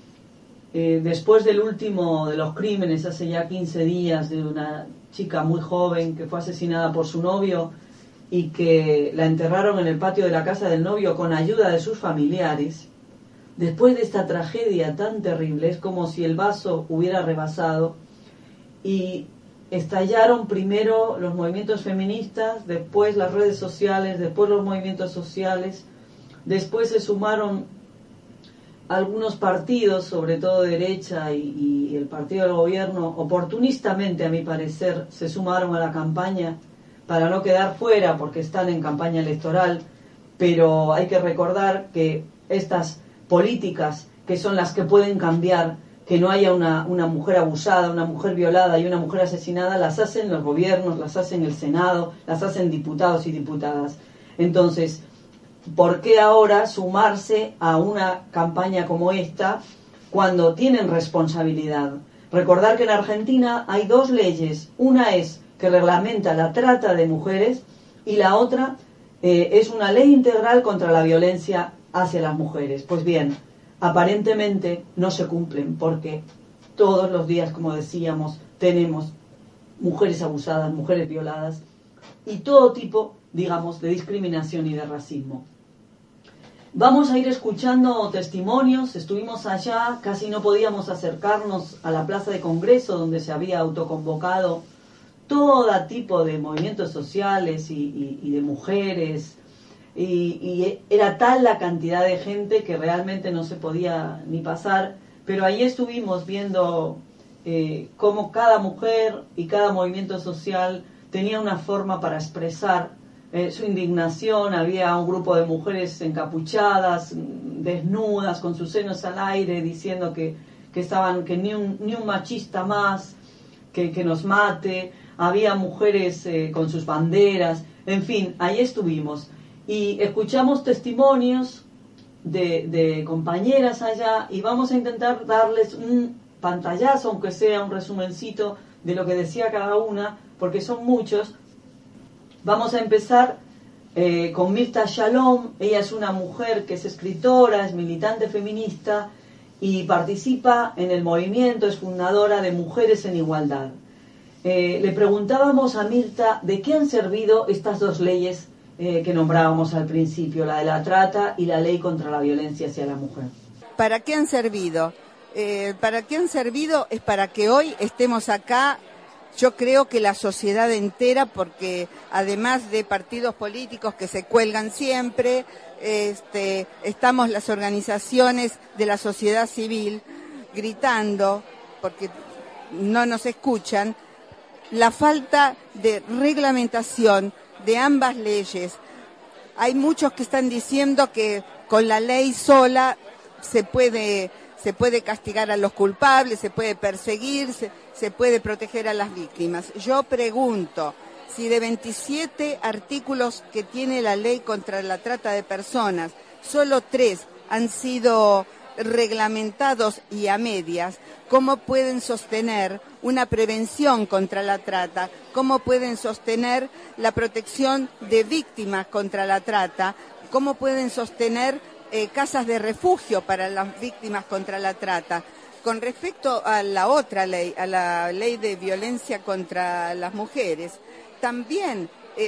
Speaker 9: Después del último de los crímenes, hace ya 15 días, de una chica muy joven que fue asesinada por su novio y que la enterraron en el patio de la casa del novio con ayuda de sus familiares, después de esta tragedia tan terrible, es como si el vaso hubiera rebasado y estallaron primero los movimientos feministas, después las redes sociales, después los movimientos sociales, después se sumaron algunos partidos, sobre todo de derecha y el partido del gobierno, oportunistamente a mi parecer, se sumaron a la campaña para no quedar fuera porque están en campaña electoral, pero hay que recordar que estas políticas, que son las que pueden cambiar, que no haya una mujer abusada, una mujer violada y una mujer asesinada, las hacen los gobiernos, las hacen el Senado, las hacen diputados y diputadas. Entonces, ¿por qué ahora sumarse a una campaña como esta cuando tienen responsabilidad? Recordar que en Argentina hay 2 leyes. Una es que reglamenta la trata de mujeres y la otra es una ley integral contra la violencia hacia las mujeres. Pues bien, aparentemente no se cumplen porque todos los días, como decíamos, tenemos mujeres abusadas, mujeres violadas y todo tipo, digamos, de discriminación y de racismo. Vamos a ir escuchando testimonios. Estuvimos allá, casi no podíamos acercarnos a la Plaza de Congreso donde se había autoconvocado todo tipo de movimientos sociales y de mujeres, y era tal la cantidad de gente que realmente no se podía ni pasar, pero ahí estuvimos viendo cómo cada mujer y cada movimiento social tenía una forma para expresar su indignación. Había un grupo de mujeres encapuchadas, desnudas, con sus senos al aire, diciendo que ni un machista más, que nos mate. Había mujeres con sus banderas, en fin, ahí estuvimos. Y escuchamos testimonios de compañeras allá y vamos a intentar darles un pantallazo, aunque sea un resumencito de lo que decía cada una, porque son muchos. Vamos a empezar con Mirta Shalom. Ella es una mujer que es escritora, es militante feminista y participa en el movimiento, es fundadora de Mujeres en Igualdad. Le preguntábamos a Mirta de qué han servido estas 2 leyes que nombrábamos al principio, la de la trata y la ley contra la violencia hacia la mujer.
Speaker 15: ¿Para qué han servido? ¿Para qué han servido? Es para que hoy estemos acá. Yo creo que la sociedad entera, porque además de partidos políticos que se cuelgan siempre, estamos las organizaciones de la sociedad civil gritando, porque no nos escuchan, la falta de reglamentación de ambas leyes. Hay muchos que están diciendo que con la ley sola se puede castigar a los culpables, se puede perseguir, se puede proteger a las víctimas. Yo pregunto, si de 27 artículos que tiene la ley contra la trata de personas, solo 3 han sido reglamentados y a medias, ¿cómo pueden sostener una prevención contra la trata? ¿Cómo pueden sostener la protección de víctimas contra la trata? ¿Cómo pueden sostener casas de refugio para las víctimas contra la trata? Con respecto a la otra ley, a la ley de violencia contra las mujeres, también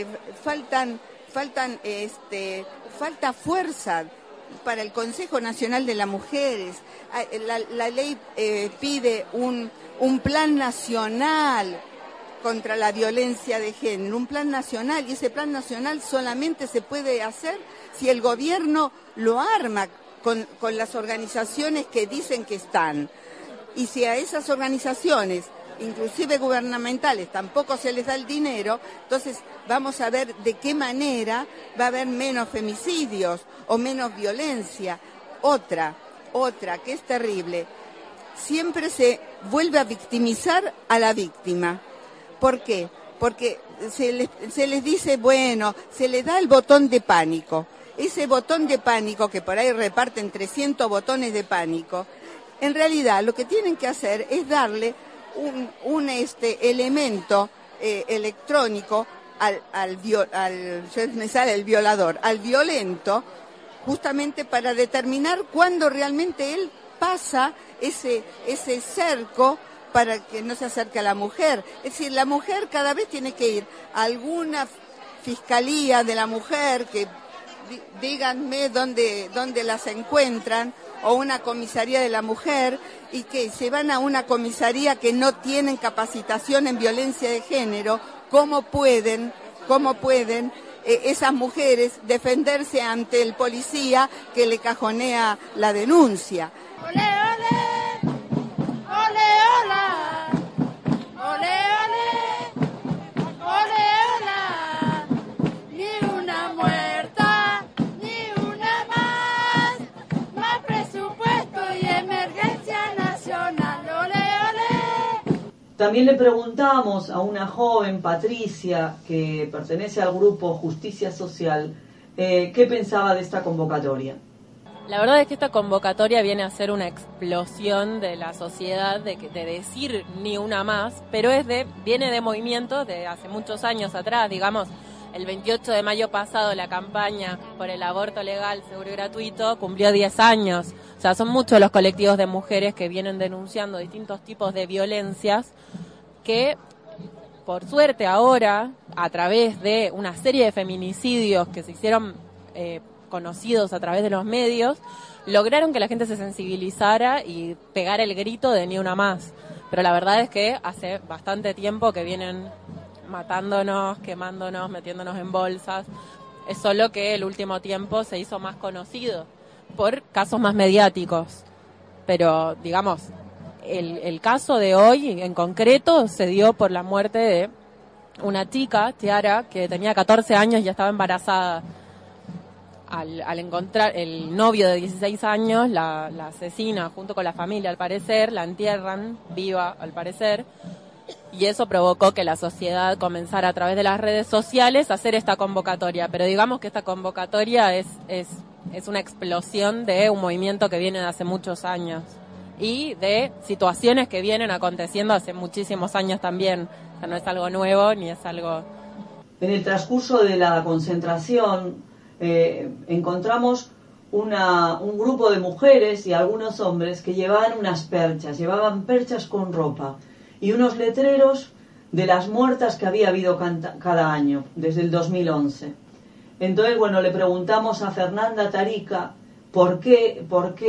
Speaker 15: falta fuerza para el Consejo Nacional de las Mujeres. La ley pide un plan nacional contra la violencia de género, un plan nacional, y ese plan nacional solamente se puede hacer si el gobierno lo arma con las organizaciones que dicen que están. Y si a esas organizaciones, inclusive gubernamentales, tampoco se les da el dinero, entonces vamos a ver de qué manera va a haber menos femicidios o menos violencia. Otra que es terrible. Siempre se vuelve a victimizar a la víctima. ¿Por qué? Porque se les dice, bueno, se les da el botón de pánico. Ese botón de pánico, que por ahí reparten 300 botones de pánico, en realidad lo que tienen que hacer es darle un elemento electrónico al violador, al violento, justamente para determinar cuándo realmente él pasa ese cerco para que no se acerque a la mujer. Es decir, la mujer cada vez tiene que ir a alguna fiscalía de la mujer, que díganme dónde las encuentran, o una comisaría de la mujer, y que se van a una comisaría que no tienen capacitación en violencia de género. ¿Cómo pueden esas mujeres defenderse ante el policía que le cajonea la denuncia?
Speaker 16: ¡Ole, ole! ¡Ole, hola! ¡Ole, ole! ¡Ole, hola! Ni una muerta, ni una más. Más presupuesto y emergencia nacional. ¡Ole, ole!
Speaker 9: También le preguntamos a una joven, Patricia, que pertenece al grupo Justicia Social, qué pensaba de esta convocatoria.
Speaker 17: La verdad es que esta convocatoria viene a ser una explosión de la sociedad, de decir ni una más, pero viene de movimientos de hace muchos años atrás. Digamos, el 28 de mayo pasado la campaña por el aborto legal, seguro y gratuito cumplió 10 años. O sea, son muchos los colectivos de mujeres que vienen denunciando distintos tipos de violencias que, por suerte ahora, a través de una serie de feminicidios que se hicieron conocidos a través de los medios, lograron que la gente se sensibilizara y pegara el grito de ni una más. Pero la verdad es que hace bastante tiempo que vienen matándonos, quemándonos, metiéndonos en bolsas. Es solo que el último tiempo se hizo más conocido por casos más mediáticos. Pero, digamos, el caso de hoy en concreto se dio por la muerte de una chica, Tiara, que tenía 14 años y ya estaba embarazada. Al encontrar el novio de 16 años, la asesina junto con la familia, al parecer, la entierran viva, al parecer, y eso provocó que la sociedad comenzara a través de las redes sociales a hacer esta convocatoria. Pero digamos que esta convocatoria es una explosión de un movimiento que viene de hace muchos años y de situaciones que vienen aconteciendo hace muchísimos años también. O sea, no es algo nuevo ni es algo...
Speaker 9: En el transcurso de la concentración encontramos un grupo de mujeres y algunos hombres que llevaban llevaban perchas con ropa y unos letreros de las muertas que había habido cada año, desde el 2011. Entonces, bueno, le preguntamos a Fernanda Tarica por qué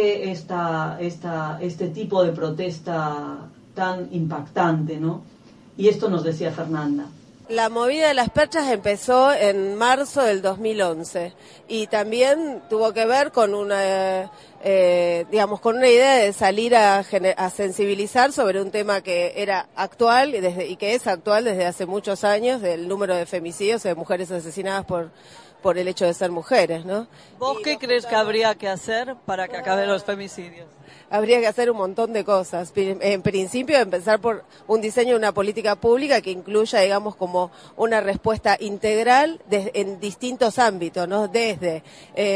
Speaker 9: este tipo de protesta tan impactante, ¿no? Y esto nos decía Fernanda.
Speaker 18: La movida de las perchas empezó en marzo del 2011 y también tuvo que ver con con una idea de salir a sensibilizar sobre un tema que era actual y que es actual desde hace muchos años, del número de femicidios de mujeres asesinadas por el hecho de ser mujeres, ¿no?
Speaker 19: ¿Vos qué crees que habría que hacer para que acaben los femicidios?
Speaker 18: Habría que hacer un montón de cosas. En principio, empezar por un diseño de una política pública que incluya, digamos, como una respuesta integral en distintos ámbitos, ¿no? Desde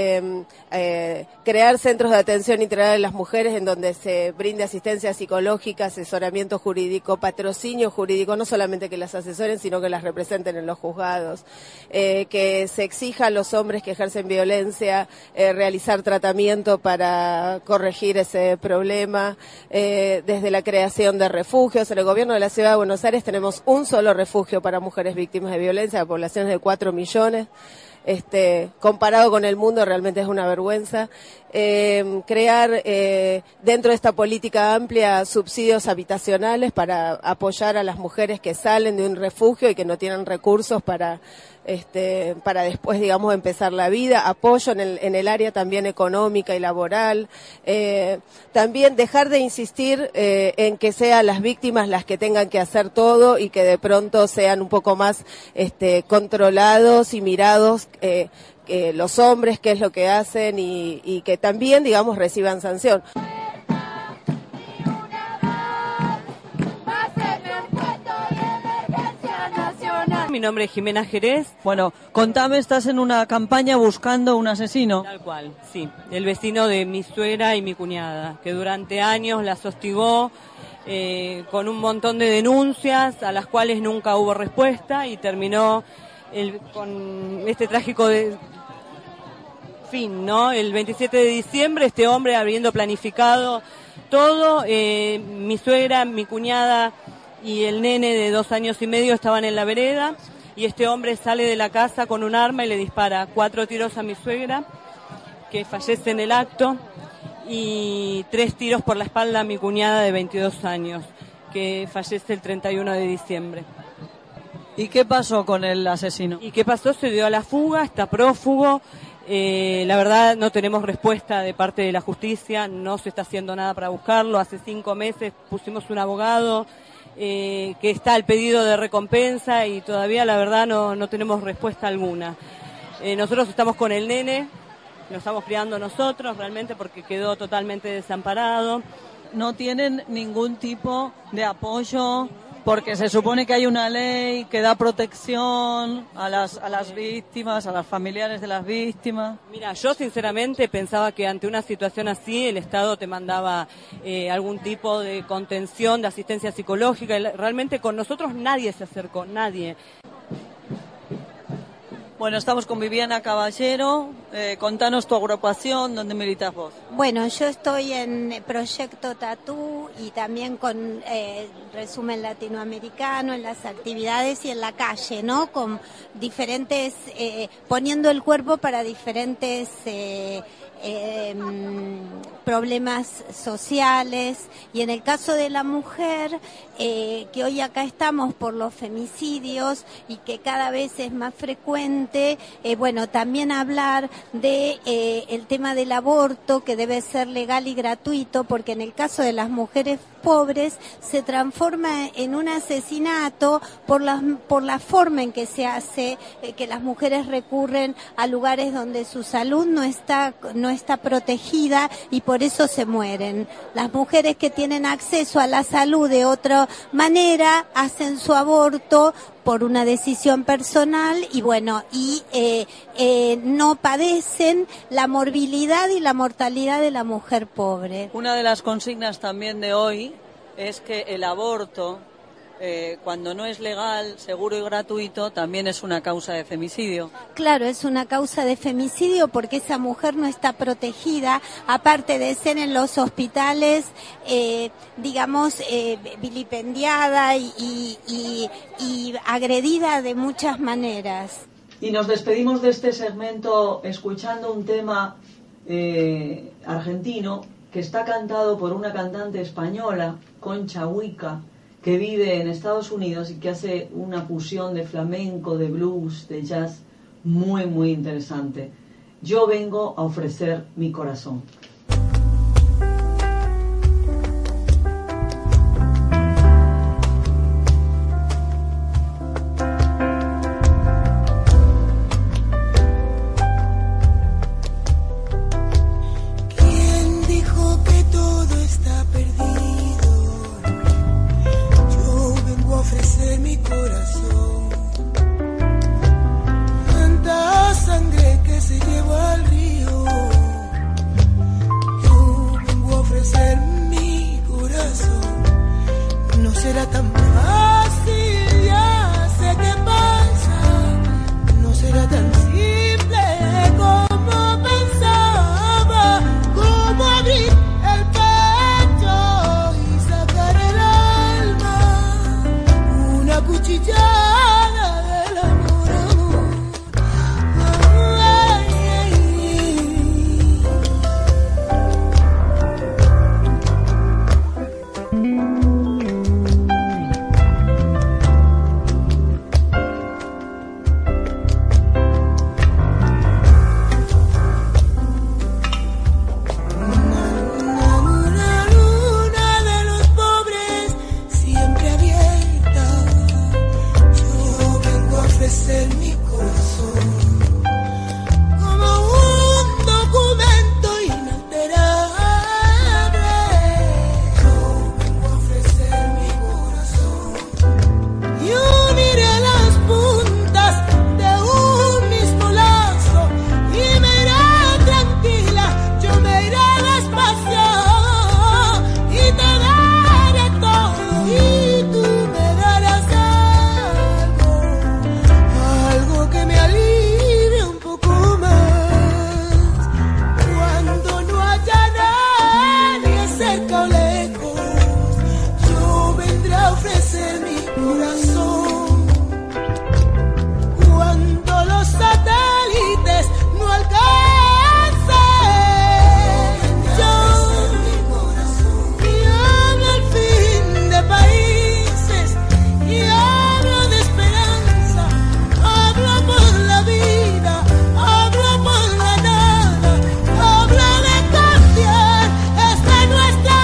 Speaker 18: crear centros de atención integral de las mujeres en donde se brinde asistencia psicológica, asesoramiento jurídico, patrocinio jurídico, no solamente que las asesoren, sino que las representen en los juzgados, que se exija a los hombres que ejercen violencia realizar tratamiento para corregir ese problema, desde la creación de refugios. En el gobierno de la Ciudad de Buenos Aires tenemos un solo refugio para mujeres víctimas de violencia, la población es de 4 millones. Comparado con el mundo realmente es una vergüenza. Crear dentro de esta política amplia subsidios habitacionales para apoyar a las mujeres que salen de un refugio y que no tienen recursos para después, digamos, empezar la vida, apoyo en el área también económica y laboral, también dejar de insistir en que sean las víctimas las que tengan que hacer todo y que de pronto sean un poco más controlados y mirados los hombres, qué es lo que hacen y que también, digamos, reciban sanción.
Speaker 20: mi nombre es Jimena Jerez.
Speaker 19: Bueno, contame, estás en una campaña buscando un asesino.
Speaker 20: Tal cual, sí. El vecino de mi suegra y mi cuñada, que durante años las hostigó con un montón de denuncias a las cuales nunca hubo respuesta y terminó con este trágico fin, ¿no? El 27 de diciembre, este hombre habiendo planificado todo, mi suegra, mi cuñada y el nene de 2 años y medio estaban en la vereda y este hombre sale de la casa con un arma y le dispara 4 tiros a mi suegra, que fallece en el acto, y 3 tiros por la espalda a mi cuñada de 22 años, que fallece el 31 de diciembre.
Speaker 19: ¿Y qué pasó con el asesino?
Speaker 20: ¿Y qué pasó? Se dio a la fuga, está prófugo. La verdad no tenemos respuesta de parte de la justicia, no se está haciendo nada para buscarlo. Hace 5 meses pusimos un abogado que está al pedido de recompensa y todavía la verdad no tenemos respuesta alguna. Nosotros estamos con el nene, lo estamos criando nosotros realmente porque quedó totalmente desamparado.
Speaker 19: ¿No tienen ningún tipo de apoyo? Porque se supone que hay una ley que da protección a las víctimas, a los familiares de las víctimas.
Speaker 20: Mira, yo sinceramente pensaba que ante una situación así el Estado te mandaba algún tipo de contención, de asistencia psicológica. Realmente con nosotros nadie se acercó, nadie.
Speaker 19: Bueno, estamos con Viviana Caballero. Contanos tu agrupación, ¿dónde militas vos?
Speaker 21: Bueno, yo estoy en Proyecto Tatú y también con Resumen Latinoamericano, en las actividades y en la calle, ¿no? Con diferentes, poniendo el cuerpo para diferentes problemas sociales, y en el caso de la mujer, que hoy acá estamos por los femicidios y que cada vez es más frecuente, bueno, también hablar de el tema del aborto, que debe ser legal y gratuito, porque en el caso de las mujeres pobres se transforma en un asesinato por la forma en que se hace, que las mujeres recurren a lugares donde su salud no está protegida y por eso se mueren. Las mujeres que tienen acceso a la salud de otra manera hacen su aborto por una decisión personal y bueno, no padecen la morbilidad y la mortalidad de la mujer pobre.
Speaker 19: Una de las consignas también de hoy es que el aborto, cuando no es legal, seguro y gratuito, también es una causa de femicidio.
Speaker 21: Claro, es una causa de femicidio porque esa mujer no está protegida, aparte de ser en los hospitales, vilipendiada y agredida de muchas maneras.
Speaker 19: Y nos despedimos de este segmento escuchando un tema argentino que está cantado por una cantante española, Concha Huica, que vive en Estados Unidos y que hace una fusión de flamenco, de blues, de jazz muy, muy interesante. Yo vengo a ofrecer mi corazón.
Speaker 22: ¿Quién dijo que todo está perdido? Ofrecer mi corazón, tanta sangre que se lleva al río. Yo vengo a ofrecer mi corazón, no será tan fácil, ya sé qué pasa, no será tan simple como pensaba, como abrir el pecho y sacar el alma, una cuchillada del amor, amor. Ay, ay, ay. corazón. Cuando los satélites no alcancen, y hablo al fin de países, y hablo de esperanza, hablo por la vida, hablo por la nada, hablo de cambiar esta nuestra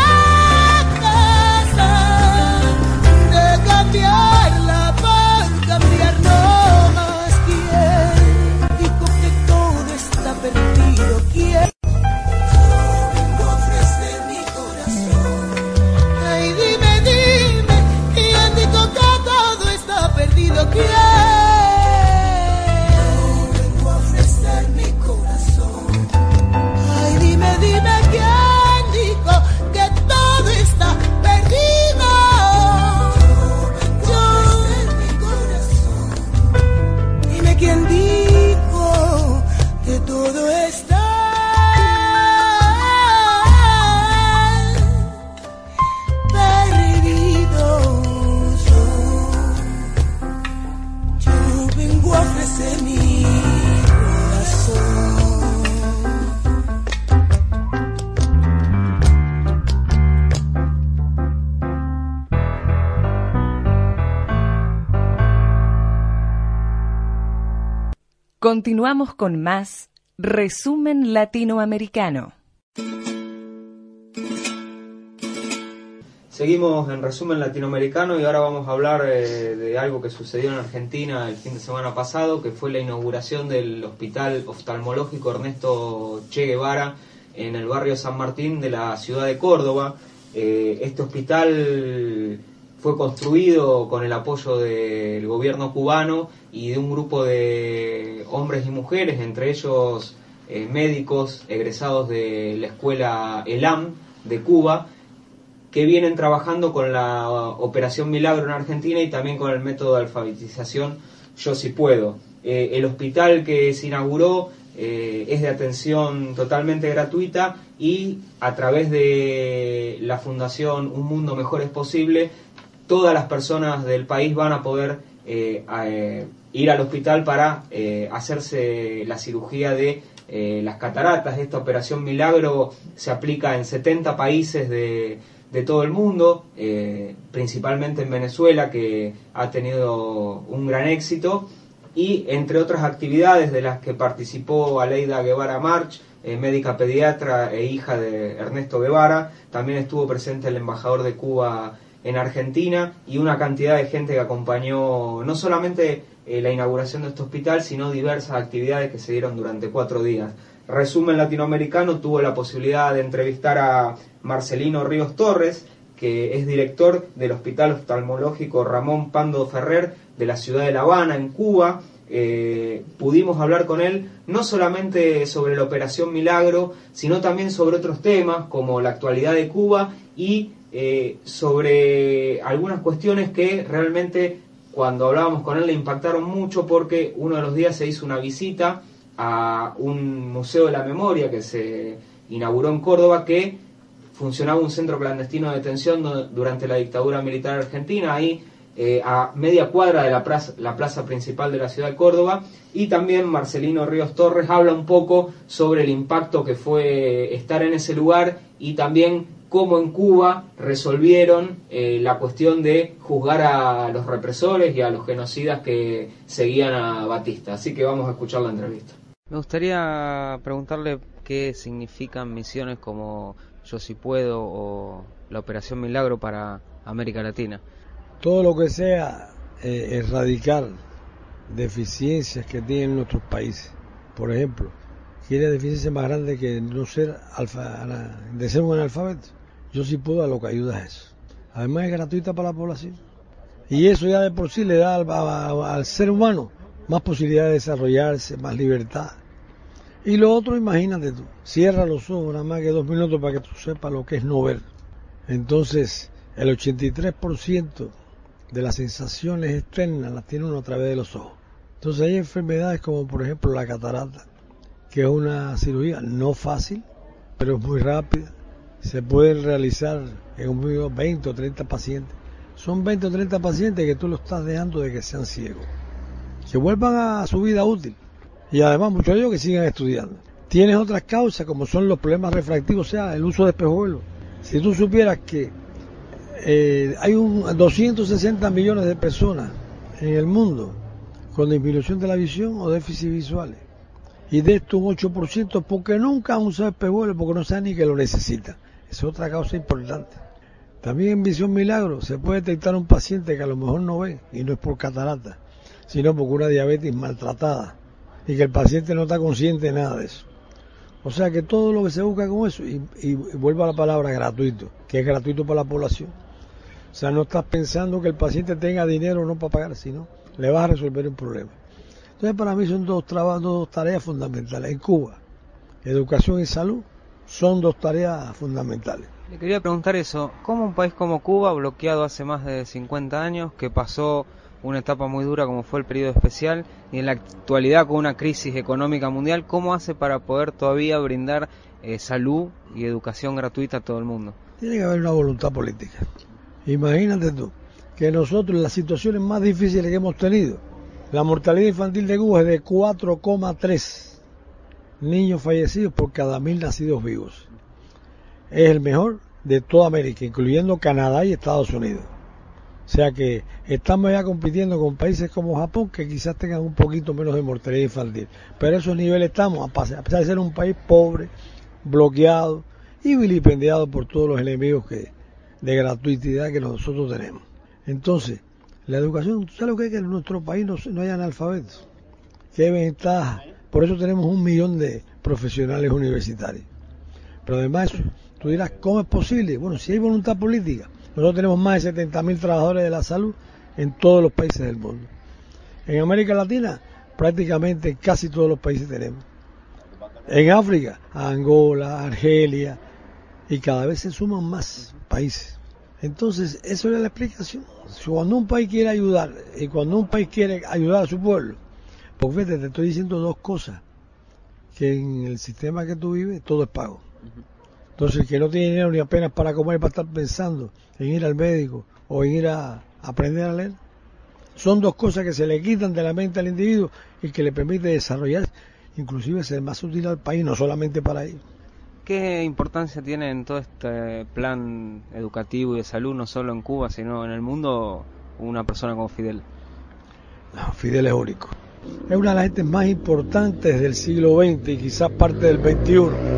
Speaker 22: casa, de cambiarla por cambiar no más. ¿Quién dijo que todo está perdido? ¿Quién? Vengo a ofrecer mi corazón. Ay, dime, ¿quién dijo que todo está perdido? ¿Quién? Yo vengo a ofrecer mi corazón. Ay, dime, ¿quién dijo que todo está perdido? Yo vengo a ofrecer mi corazón. Dime quién dijo que todo está perdido. Yo vengo a ofrecer mi corazón.
Speaker 12: Continuamos con más Resumen Latinoamericano.
Speaker 7: Seguimos en Resumen Latinoamericano y ahora vamos a hablar de algo que sucedió en Argentina el fin de semana pasado, que fue la inauguración del Hospital Oftalmológico Ernesto Che Guevara en el barrio San Martín de la ciudad de Córdoba. Este hospital fue construido con el apoyo del gobierno cubano y de un grupo de hombres y mujeres, entre ellos médicos egresados de la escuela ELAM de Cuba, que vienen trabajando con la Operación Milagro en Argentina y también con el método de alfabetización Yo Si Puedo. El hospital que se inauguró es de atención totalmente gratuita y a través de la Fundación Un Mundo Mejor es Posible, todas las personas del país van a poder ir al hospital para hacerse la cirugía de las cataratas. Esta Operación Milagro se aplica en 70 países de todo el mundo, principalmente en Venezuela, que ha tenido un gran éxito, y entre otras actividades de las que participó Aleida Guevara March, médica pediatra e hija de Ernesto Guevara, también estuvo presente el embajador de Cuba en Argentina y una cantidad de gente que acompañó no solamente la inauguración de este hospital, sino diversas actividades que se dieron durante 4 días. Resumen Latinoamericano tuvo la posibilidad de entrevistar a Marcelino Ríos Torres, que es director del Hospital Oftalmológico Ramón Pando Ferrer de la ciudad de La Habana, en Cuba. Pudimos hablar con él no solamente sobre la Operación Milagro, sino también sobre otros temas como la actualidad de Cuba y sobre algunas cuestiones que realmente cuando hablábamos con él le impactaron mucho, porque uno de los días se hizo una visita a un museo de la memoria que se inauguró en Córdoba, que funcionaba un centro clandestino de detención durante la dictadura militar argentina, ahí a media cuadra de la plaza principal de la ciudad de Córdoba. Y también Marcelino Ríos Torres habla un poco sobre el impacto que fue estar en ese lugar y también cómo en Cuba resolvieron la cuestión de juzgar a los represores y a los genocidas que seguían a Batista. Así que vamos a escuchar la entrevista.
Speaker 1: Me gustaría preguntarle qué significan misiones como Yo Si Puedo o la Operación Milagro para América Latina.
Speaker 2: Todo lo que sea erradicar deficiencias que tienen nuestros países. Por ejemplo, ¿quiere deficiencia más grande que no ser de ser un analfabeto? Yo Si Puedo a lo que ayuda es eso. Además es gratuita para la población. Y eso ya de por sí le da al ser humano más posibilidad de desarrollarse, más libertad. Y lo otro, imagínate tú, cierra los ojos nada más que 2 minutos para que tú sepas lo que es no ver. Entonces, el 83% de las sensaciones externas las tiene uno a través de los ojos. Entonces hay enfermedades como por ejemplo la catarata, que es una cirugía no fácil, pero es muy rápida. Se puede realizar en un 20 o 30 pacientes son 20 o 30 pacientes que tú los estás dejando de que sean ciegos, que vuelvan a su vida útil, y además muchos de ellos que sigan estudiando. Tienes otras causas como son los problemas refractivos, o sea, el uso de espejuelos. Si tú supieras que hay 260 millones de personas en el mundo con disminución de la visión o déficit visuales, y de esto un 8% porque nunca han usado espejuelos, porque no saben ni que lo necesitan. Esa es otra causa importante. También en Visión Milagro se puede detectar un paciente que a lo mejor no ve, y no es por catarata, sino por una diabetes maltratada, y que el paciente no está consciente de nada de eso. O sea que todo lo que se busca con eso, y vuelvo a la palabra gratuito, que es gratuito para la población. O sea, no estás pensando que el paciente tenga dinero o no para pagar, sino le vas a resolver un problema. Entonces para mí son dos tareas fundamentales. En Cuba, educación y salud son dos tareas fundamentales.
Speaker 1: Le quería preguntar eso, ¿cómo un país como Cuba, bloqueado hace más de 50 años, que pasó una etapa muy dura como fue el periodo especial, y en la actualidad con una crisis económica mundial, cómo hace para poder todavía brindar salud y educación gratuita a todo el mundo?
Speaker 2: Tiene que haber una voluntad política. Imagínate tú, que nosotros en las situaciones más difíciles que hemos tenido, la mortalidad infantil de Cuba es de 4,3 niños fallecidos por cada 1000 nacidos vivos. Es el mejor de toda América, incluyendo Canadá y Estados Unidos. O sea que estamos ya compitiendo con países como Japón, que quizás tengan un poquito menos de mortalidad infantil. Pero a esos niveles estamos, a pesar de ser un país pobre, bloqueado y vilipendiado por todos los enemigos de gratuidad que nosotros tenemos. Entonces, la educación, ¿tú sabes lo que es que en nuestro país no hay analfabetos? ¿Qué ventaja? Por eso tenemos 1 millón de profesionales universitarios. Pero además, tú dirás, ¿cómo es posible? Bueno, si hay voluntad política. Nosotros tenemos más de 70.000 trabajadores de la salud en todos los países del mundo. En América Latina, prácticamente casi todos los países tenemos. En África, Angola, Argelia, y cada vez se suman más países. Entonces, eso es la explicación. Cuando un país quiere ayudar, y cuando un país quiere ayudar a su pueblo, porque fíjate, te estoy diciendo dos cosas, que en el sistema que tú vives, todo es pago. Entonces, el que no tiene dinero ni apenas para comer, para estar pensando en ir al médico o en ir a aprender a leer, son dos cosas que se le quitan de la mente al individuo y que le permite desarrollar, inclusive ser más útil al país, no solamente para ellos.
Speaker 1: ¿Qué importancia tiene en todo este plan educativo y de salud, no solo en Cuba, sino en el mundo, una persona como Fidel?
Speaker 2: No, Fidel es único. Es una de las gentes más importantes del siglo XX y quizás parte del XXI.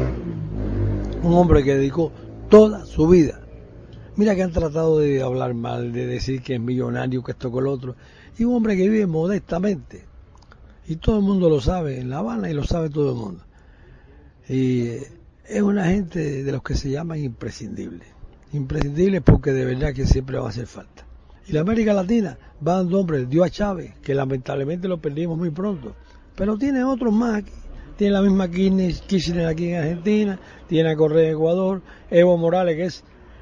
Speaker 2: Un hombre que dedicó toda su vida. Mira que han tratado de hablar mal, de decir que es millonario, que esto con lo otro. Y un hombre que vive modestamente. Y todo el mundo lo sabe en La Habana y lo sabe todo el mundo. Y es una gente de los que se llaman imprescindibles. Imprescindibles porque de verdad que siempre va a hacer falta. Y la América Latina va dando hombres, dio a Chávez, que lamentablemente lo perdimos muy pronto. Pero tiene otros más aquí. Tiene la misma Kirchner aquí en Argentina, tiene a Correa en Ecuador, Evo Morales, que es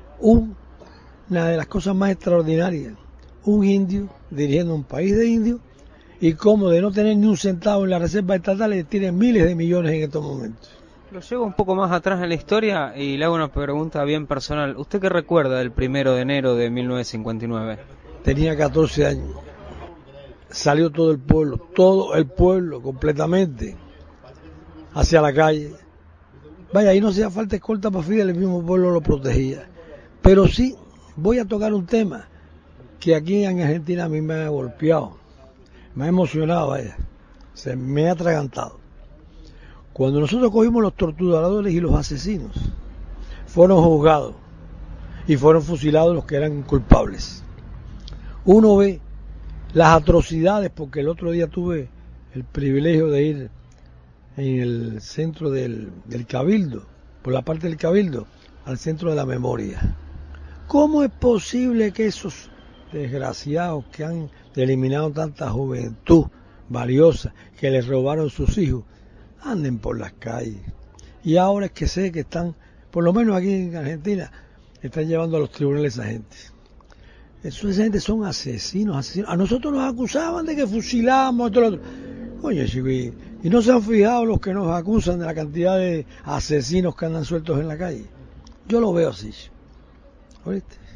Speaker 2: una de las cosas más extraordinarias. Un indio dirigiendo un país de indios y como de no tener ni un centavo en las reservas estatales, tiene miles de millones en estos momentos.
Speaker 1: Lo llevo un poco más atrás en la historia y le hago una pregunta bien personal. ¿Usted qué recuerda del 1 de enero de 1959?
Speaker 2: Tenía 14 años. Salió todo el pueblo completamente hacia la calle. Vaya, ahí no hacía falta escolta para Fidel, el mismo pueblo lo protegía. Pero sí, voy a tocar un tema que aquí en Argentina a mí me ha golpeado, me ha emocionado, vaya, se me ha atragantado. Cuando nosotros cogimos los torturadores y los asesinos, fueron juzgados y fueron fusilados los que eran culpables. Uno ve las atrocidades, porque el otro día tuve el privilegio de ir en el centro del Cabildo, por la parte del Cabildo, al centro de la memoria. ¿Cómo es posible que esos desgraciados que han eliminado tanta juventud valiosa, que les robaron sus hijos, anden por las calles? Y ahora es que sé que están, por lo menos aquí en Argentina, están llevando a los tribunales a esa gente. Esa gente son asesinos. A nosotros nos acusaban de que fusilamos, esto, lo otro. Oye, chico, y no se han fijado los que nos acusan de la cantidad de asesinos que andan sueltos en la calle. Yo lo veo así. ¿Oíste?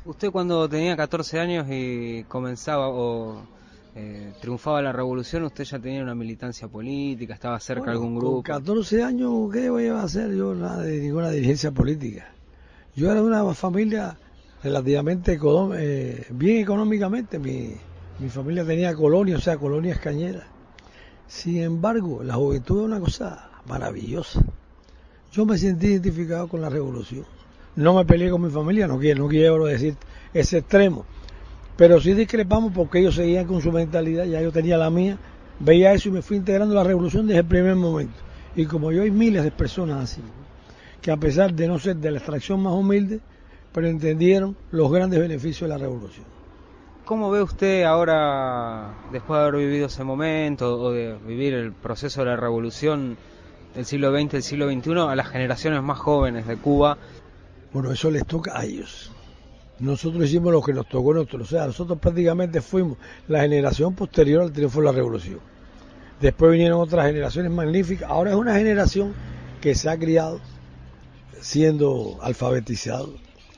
Speaker 1: Usted cuando tenía 14 años y comenzaba triunfaba la revolución, usted ya tenía una militancia política, estaba cerca de algún grupo.
Speaker 2: Con 14 años, ¿qué iba a hacer yo? Nada de ninguna dirigencia política. Yo era de una familia relativamente bien económicamente. Mi familia tenía colonias, o sea, colonias cañeras. Sin embargo, la juventud es una cosa maravillosa. Yo me sentí identificado con la revolución. No me peleé con mi familia, no quiero decir ese extremo. Pero sí discrepamos porque ellos seguían con su mentalidad, ya yo tenía la mía, veía eso y me fui integrando a la revolución desde el primer momento. Y como yo hay miles de personas así, que a pesar de no ser de la extracción más humilde, pero entendieron los grandes beneficios de la revolución.
Speaker 1: ¿Cómo ve usted ahora, después de haber vivido ese momento, o de vivir el proceso de la revolución del siglo XX, del siglo XXI, a las generaciones más jóvenes de Cuba?
Speaker 2: Bueno, eso les toca a ellos. Nosotros hicimos lo que nos tocó a nosotros, o sea, nosotros prácticamente fuimos la generación posterior al triunfo de la revolución. Después vinieron otras generaciones magníficas, ahora es una generación que se ha criado siendo alfabetizado,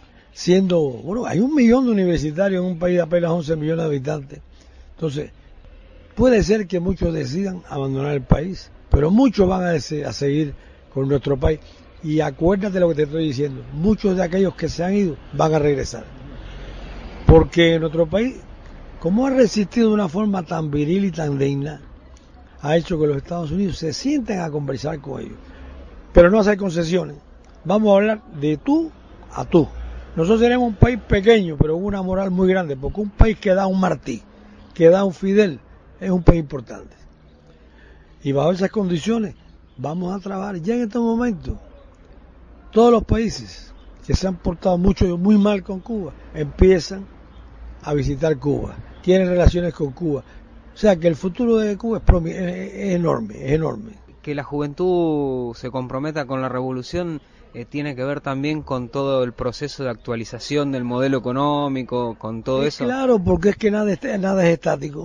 Speaker 2: hay 1 millón de universitarios en un país de apenas 11 millones de habitantes. Entonces, puede ser que muchos decidan abandonar el país, pero muchos van a seguir con nuestro país. Y acuérdate lo que te estoy diciendo, muchos de aquellos que se han ido van a regresar. Porque en nuestro país, como ha resistido de una forma tan viril y tan digna, ha hecho que los Estados Unidos se sienten a conversar con ellos. Pero no hacer concesiones. Vamos a hablar de tú a tú. Nosotros tenemos un país pequeño, pero con una moral muy grande, porque un país que da un Martí, que da un Fidel, es un país importante. Y bajo esas condiciones, vamos a trabajar ya en estos momentos. Todos los países que se han portado muy mal con Cuba, empiezan a visitar Cuba, quieren relaciones con Cuba. O sea que el futuro de Cuba es enorme.
Speaker 1: Que la juventud se comprometa con la revolución tiene que ver también con todo el proceso de actualización del modelo económico, con todo eso.
Speaker 2: Claro, porque es que nada es estático.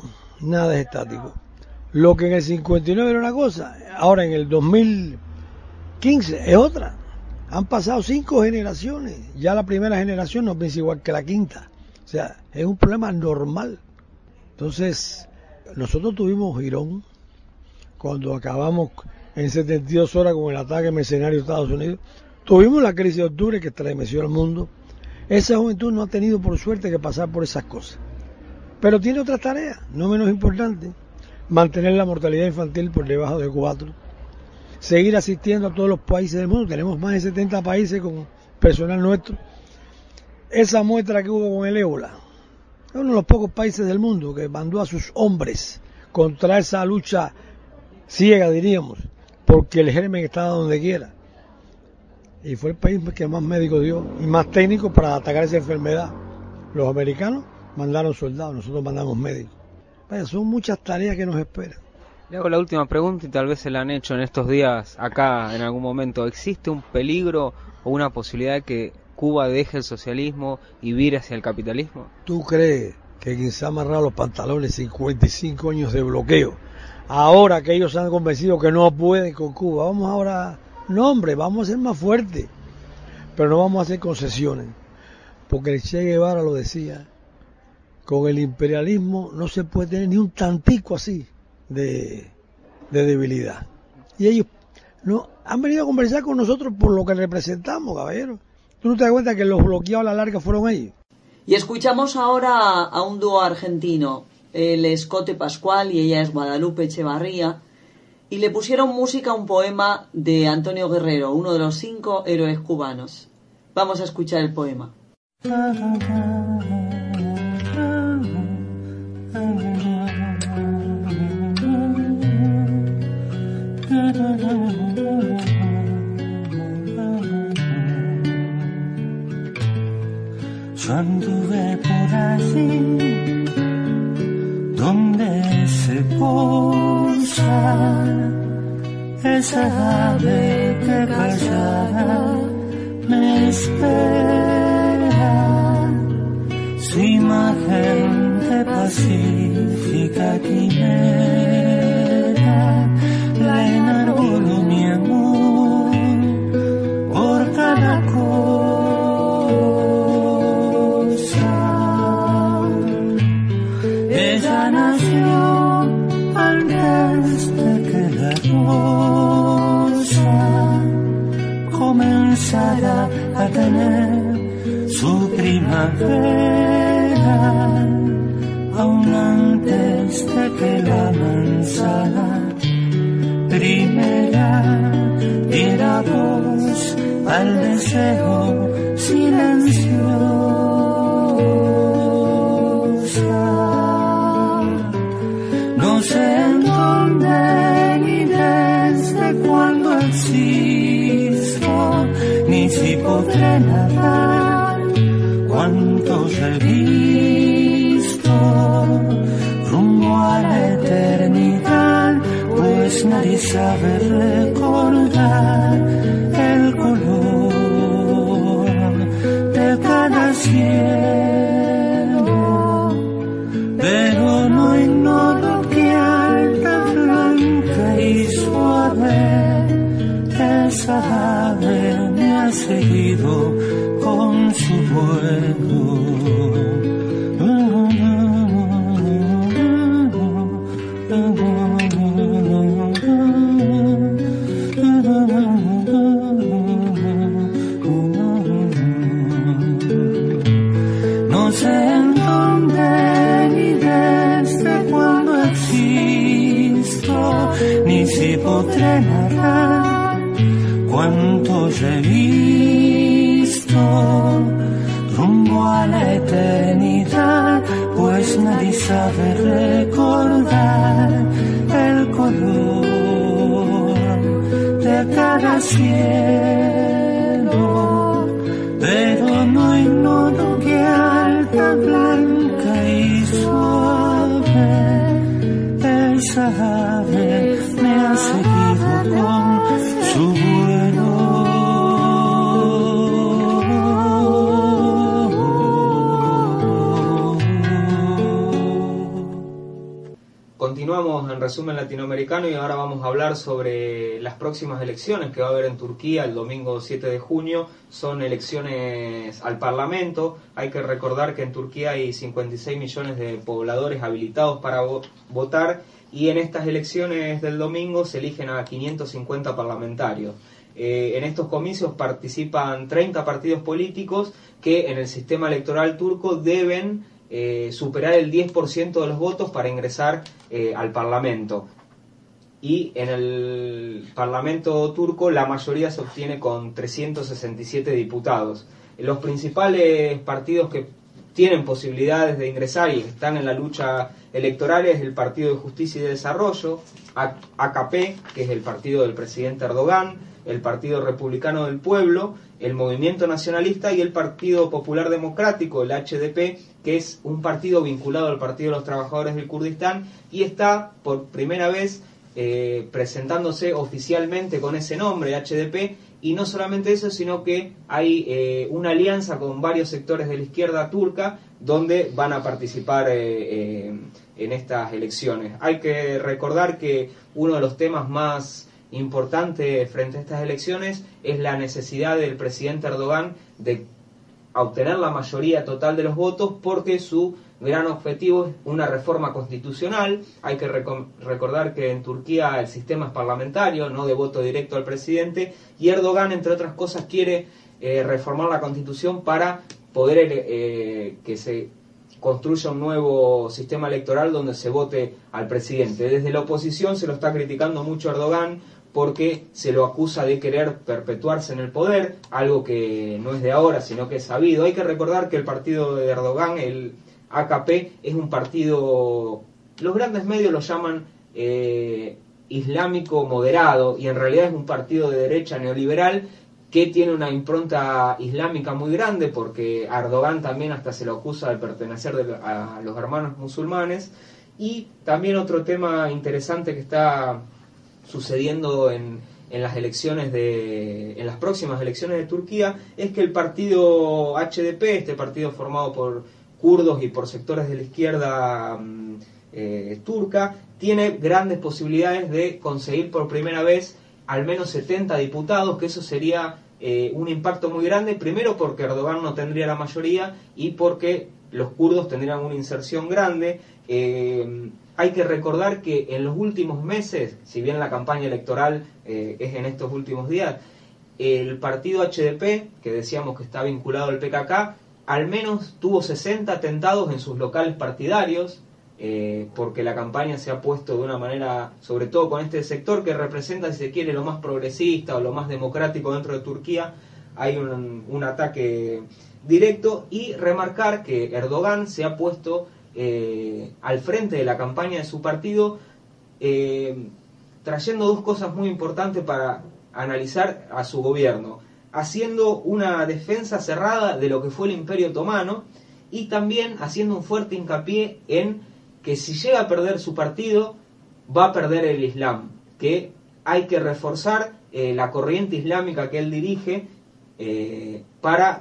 Speaker 2: Lo que en el 59 era una cosa, ahora en el 2015 es otra. Han pasado 5 generaciones, ya la primera generación no piensa igual que la quinta. O sea, es un problema normal. Entonces, nosotros tuvimos girón cuando acabamos en 72 horas con el ataque mercenario de Estados Unidos. Tuvimos la crisis de octubre que estremeció al mundo. Esa juventud no ha tenido por suerte que pasar por esas cosas. Pero tiene otras tareas, no menos importantes. Mantener la mortalidad infantil por debajo de 4. Seguir asistiendo a todos los países del mundo. Tenemos más de 70 países con personal nuestro. Esa muestra que hubo con el ébola, es uno de los pocos países del mundo que mandó a sus hombres contra esa lucha ciega, diríamos, porque el germen estaba donde quiera. Y fue el país que más médicos dio y más técnicos para atacar esa enfermedad. Los americanos mandaron soldados, nosotros mandamos médicos. Vaya, son muchas tareas que nos esperan.
Speaker 1: Le hago la última pregunta y tal vez se la han hecho en estos días acá en algún momento. ¿Existe un peligro o una posibilidad de que Cuba deje el socialismo y vire hacia el capitalismo?
Speaker 2: ¿Tú crees que quien se ha amarrado los pantalones 55 años de bloqueo, ahora que ellos se han convencido que no pueden con Cuba, vamos ahora, no hombre, vamos a ser más fuertes, pero no vamos a hacer concesiones? Porque el Che Guevara lo decía, con el imperialismo no se puede tener ni un tantico así de debilidad. Y ellos no han venido a conversar con nosotros por lo que representamos, caballero. ¿Tú no te das cuenta que los bloqueados a la larga fueron ellos?
Speaker 19: Y escuchamos ahora a un dúo argentino. Él es Cote Pascual y ella es Guadalupe Echevarría. Y le pusieron música a un poema de Antonio Guerrero, uno de los 5 héroes cubanos. Vamos a escuchar el poema.
Speaker 10: Yo anduve por allí donde se posa esa ave que callada me espera, su imagen de pacífica quimera la enarbolo mi amor por cada cosa. Ella nació antes de que la rosa comenzara a tener su primavera, aún antes de que la manzana primera diera voz al deseo silencioso. No sé en dónde ni desde cuándo existo, ni si podré narrar cuántos he visto rumbo a la eternidad, pues nadie sabe recordar el color de cada cielo, pero no ignoro que alta, blanca y suave esa ave me ha seguido con su vuelo. No sé en dónde ni desde cuándo existo, ni si podré narrar cuántos he visto rumbo a la eternidad, pues nadie sabe recordar el color de cada cielo, pero no ignoro que alta, blanca y suave esa ave me ha seguido con su vuelo.
Speaker 7: Continuamos en Resumen Latinoamericano y ahora vamos a hablar sobre las próximas elecciones que va a haber en Turquía el domingo 7 de junio. Son elecciones al Parlamento. Hay que recordar que en Turquía hay 56 millones de pobladores habilitados para votar y en estas elecciones del domingo se eligen a 550 parlamentarios. En estos comicios participan 30 partidos políticos que en el sistema electoral turco deben superar el 10% de los votos para ingresar al Parlamento. Y en el Parlamento turco la mayoría se obtiene con 367 diputados. Los principales partidos que tienen posibilidades de ingresar y están en la lucha electoral es el Partido de Justicia y Desarrollo, AKP, que es el partido del presidente Erdogan, el Partido Republicano del Pueblo, el Movimiento Nacionalista y el Partido Popular Democrático, el HDP, que es un partido vinculado al Partido de los Trabajadores del Kurdistán y está por primera vez presentándose oficialmente con ese nombre, HDP, y no solamente eso, sino que hay una alianza con varios sectores de la izquierda turca donde van a participar en estas elecciones. Hay que recordar que uno de los temas más importante frente a estas elecciones es la necesidad del presidente Erdogan de obtener la mayoría total de los votos porque su gran objetivo es una reforma constitucional. Hay que recordar que en Turquía el sistema es parlamentario, no de voto directo al presidente, y Erdogan, entre otras cosas, quiere reformar la constitución para poder que se construya un nuevo sistema electoral donde se vote al presidente. Desde la oposición se lo está criticando mucho a Erdogan porque se lo acusa de querer perpetuarse en el poder, algo que no es de ahora, sino que es sabido. Hay que recordar que el partido de Erdogan, el AKP, es un partido, los grandes medios lo llaman islámico moderado, y en realidad es un partido de derecha neoliberal que tiene una impronta islámica muy grande, porque a Erdogan también hasta se lo acusa de pertenecer a los hermanos musulmanes. Y también otro tema interesante que está sucediendo en las elecciones en las próximas elecciones de Turquía es que el partido HDP, este partido formado por kurdos y por sectores de la izquierda turca, tiene grandes posibilidades de conseguir por primera vez al menos 70 diputados, que eso sería un impacto muy grande, primero porque Erdogan no tendría la mayoría y porque los kurdos tendrían una inserción grande. Hay que recordar que en los últimos meses, si bien la campaña electoral es en estos últimos días, el partido HDP, que decíamos que está vinculado al PKK, al menos tuvo 60 atentados en sus locales partidarios, porque la campaña se ha puesto de una manera, sobre todo con este sector que representa, si se quiere, lo más progresista o lo más democrático dentro de Turquía, hay un ataque directo. Y remarcar que Erdogan se ha puesto al frente de la campaña de su partido, trayendo dos cosas muy importantes para analizar a su gobierno, haciendo una defensa cerrada de lo que fue el Imperio Otomano y también haciendo un fuerte hincapié en que si llega a perder su partido va a perder el Islam, que hay que reforzar la corriente islámica que él dirige para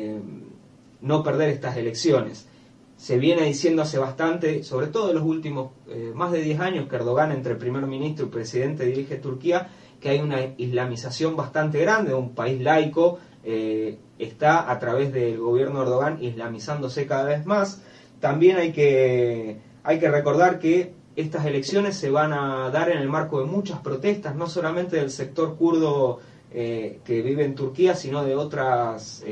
Speaker 7: no perder estas elecciones. Se viene diciendo hace bastante, sobre todo en los últimos más de 10 años que Erdogan, entre primer ministro y presidente, dirige Turquía, que hay una islamización bastante grande de un país laico, está a través del gobierno de Erdogan islamizándose cada vez más. También hay que recordar que estas elecciones se van a dar en el marco de muchas protestas, no solamente del sector kurdo que vive en Turquía, sino de otras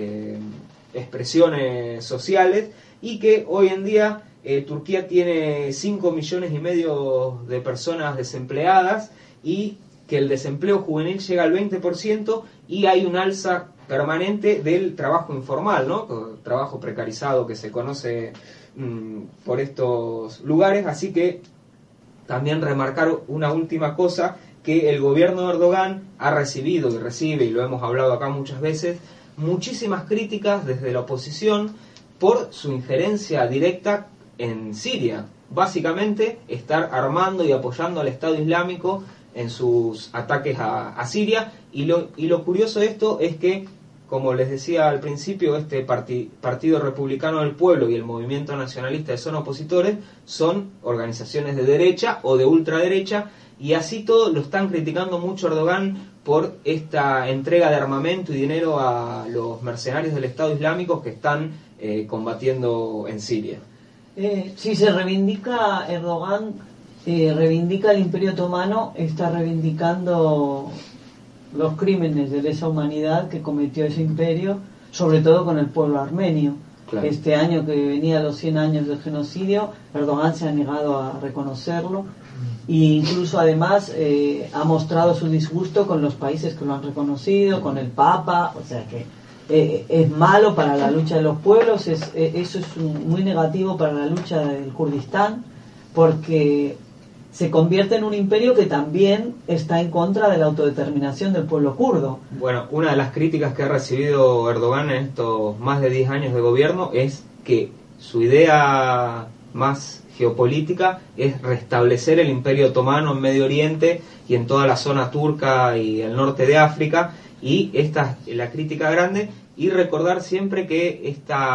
Speaker 7: expresiones sociales, y que hoy en día Turquía tiene 5,5 millones de personas desempleadas y que el desempleo juvenil llega al 20% y hay un alza permanente del trabajo informal, ¿no? Trabajo precarizado que se conoce por estos lugares. Así que también remarcar una última cosa, que el gobierno de Erdogan ha recibido y recibe, y lo hemos hablado acá muchas veces, muchísimas críticas desde la oposición por su injerencia directa en Siria. Básicamente estar armando y apoyando al Estado Islámico en sus ataques a Siria, y lo curioso de esto es que, como les decía al principio, este Partido Republicano del Pueblo y el Movimiento Nacionalista de Son Opositores son organizaciones de derecha o de ultraderecha, y así todo lo están criticando mucho a Erdogan por esta entrega de armamento y dinero a los mercenarios del Estado Islámico que están combatiendo en Siria.
Speaker 9: Si se reivindica Erdogan, reivindica el Imperio Otomano, está reivindicando los crímenes de lesa humanidad que cometió ese imperio, sobre todo con el pueblo armenio. Claro. Este año que venía los 100 años del genocidio, Erdogan se ha negado a reconocerlo e incluso además ha mostrado su disgusto con los países que lo han reconocido, con el Papa, o sea que es malo para la lucha de los pueblos, eso es muy negativo para la lucha del Kurdistán, porque se convierte en un imperio que también está en contra de la autodeterminación del pueblo kurdo.
Speaker 7: Bueno, una de las críticas que ha recibido Erdogan en estos más de 10 años de gobierno es que su idea más geopolítica es restablecer el Imperio Otomano en Medio Oriente y en toda la zona turca y el norte de África, y esta es la crítica grande. Y recordar siempre que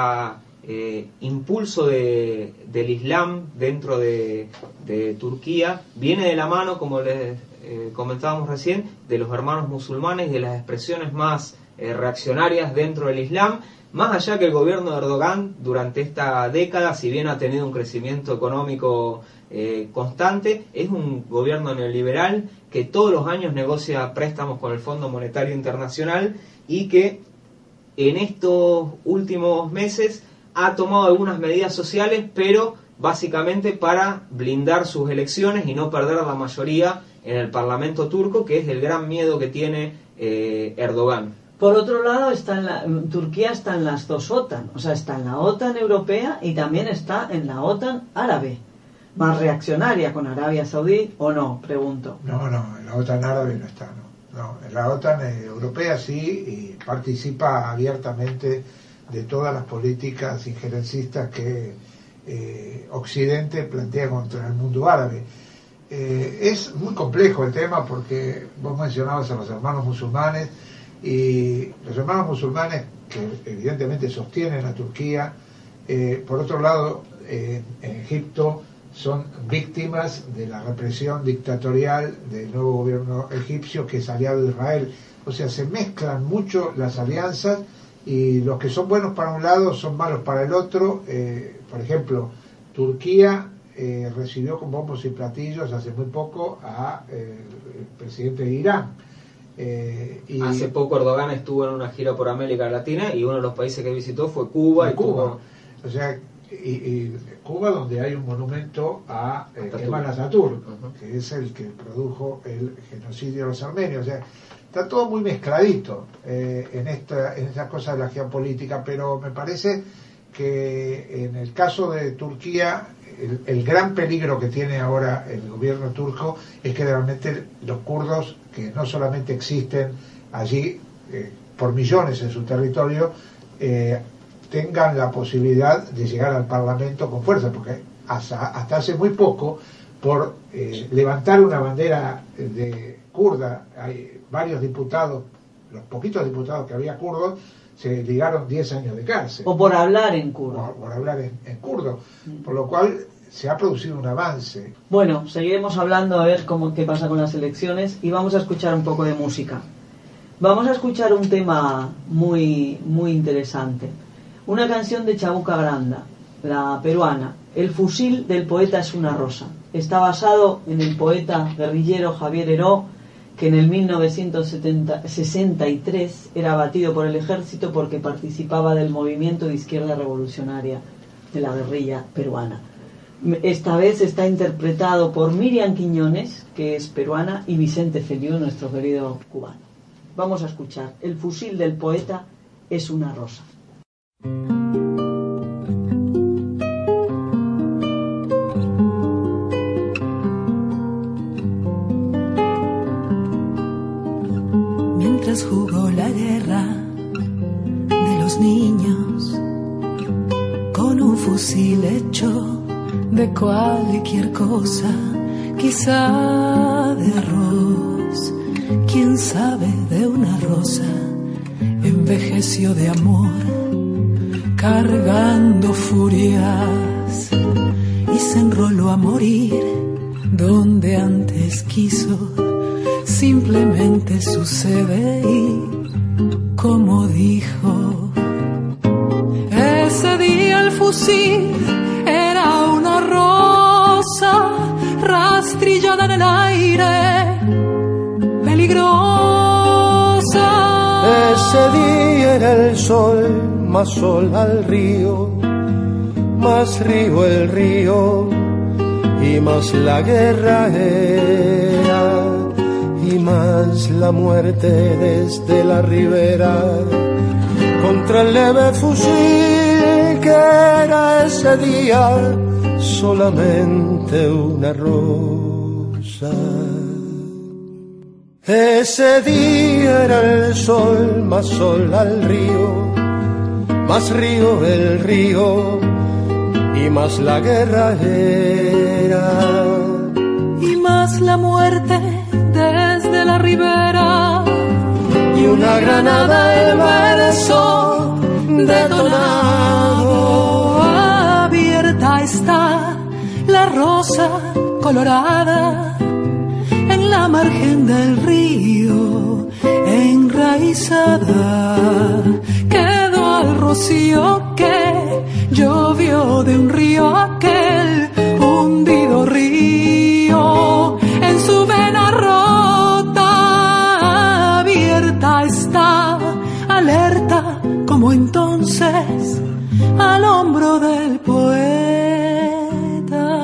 Speaker 7: impulso del Islam dentro de Turquía viene de la mano, como les comentábamos recién, de los hermanos musulmanes y de las expresiones más reaccionarias dentro del Islam, más allá que el gobierno de Erdogan durante esta década, si bien ha tenido un crecimiento económico constante, es un gobierno neoliberal que todos los años negocia préstamos con el Fondo Monetario Internacional y que en estos últimos meses ha tomado algunas medidas sociales, pero básicamente para blindar sus elecciones y no perder la mayoría en el Parlamento turco, que es el gran miedo que tiene Erdogan.
Speaker 9: Por otro lado, Turquía está en las dos OTAN, o sea, está en la OTAN europea y también está en la OTAN árabe, más reaccionaria con Arabia Saudí, ¿o no? Pregunto.
Speaker 6: No, en la OTAN árabe no está, no, en la OTAN europea sí, y participa abiertamente de todas las políticas injerencistas que Occidente plantea contra el mundo árabe. Es muy complejo el tema porque vos mencionabas a los hermanos musulmanes, y los hermanos musulmanes que evidentemente sostienen a Turquía, por otro lado en Egipto son víctimas de la represión dictatorial del nuevo gobierno egipcio, que es aliado de Israel. O sea, se mezclan mucho las alianzas y los que son buenos para un lado son malos para el otro. Por ejemplo, Turquía recibió con bombos y platillos hace muy poco a el presidente de Irán.
Speaker 7: Y hace poco Erdogan estuvo en una gira por América Latina y uno de los países que visitó fue Cuba.
Speaker 6: O sea, y Cuba, donde hay un monumento a Kemal Atatürk, que es el que produjo el genocidio de los armenios. O sea, está todo muy mezcladito en estas cosas de la geopolítica, pero me parece que en el caso de Turquía el gran peligro que tiene ahora el gobierno turco es que realmente los kurdos, que no solamente existen allí por millones en su territorio, tengan la posibilidad de llegar al Parlamento con fuerza, porque hasta hace muy poco, por levantar una bandera de kurda, hay varios diputados, los poquitos diputados que había kurdos, se ligaron 10 años de cárcel.
Speaker 9: O por hablar en kurdo.
Speaker 6: Por hablar en kurdo. Por lo cual se ha producido un avance.
Speaker 9: Bueno, seguiremos hablando a ver qué pasa con las elecciones y vamos a escuchar un poco de música. Vamos a escuchar un tema muy, muy interesante. Una canción de Chabuca Granda, la peruana. El fusil del poeta es una rosa. Está basado en el poeta guerrillero Javier Heró, que en el 1963 era abatido por el ejército porque participaba del movimiento de izquierda revolucionaria de la guerrilla peruana. Esta vez está interpretado por Miriam Quiñones, que es peruana, y Vicente Feliú, nuestro querido cubano. Vamos a escuchar. El fusil del poeta es una rosa.
Speaker 3: Mientras jugó la guerra de los niños con un fusil hecho de cualquier cosa, quizá de arroz, quién sabe, de una rosa, envejeció de amor, cargando furias, y se enroló a morir donde antes quiso. Simplemente sucede y como dijo, ese día el fusil era una rosa rastrillada en el aire, peligrosa.
Speaker 11: Ese día era el sol, más sol al río, más río el río, y más la guerra era, y más la muerte desde la ribera, contra el leve fusil que era ese día solamente una rosa. Ese día era el sol, más sol al río, más río el río, y más la guerra era,
Speaker 3: y más la muerte desde la ribera,
Speaker 11: y una granada el verso
Speaker 3: detonado. Abierta está la rosa colorada en la margen del río, enraizada quedó al rocío que llovió de un río aquel hundido río. En su vena rota abierta está, alerta como entonces al hombro del poeta.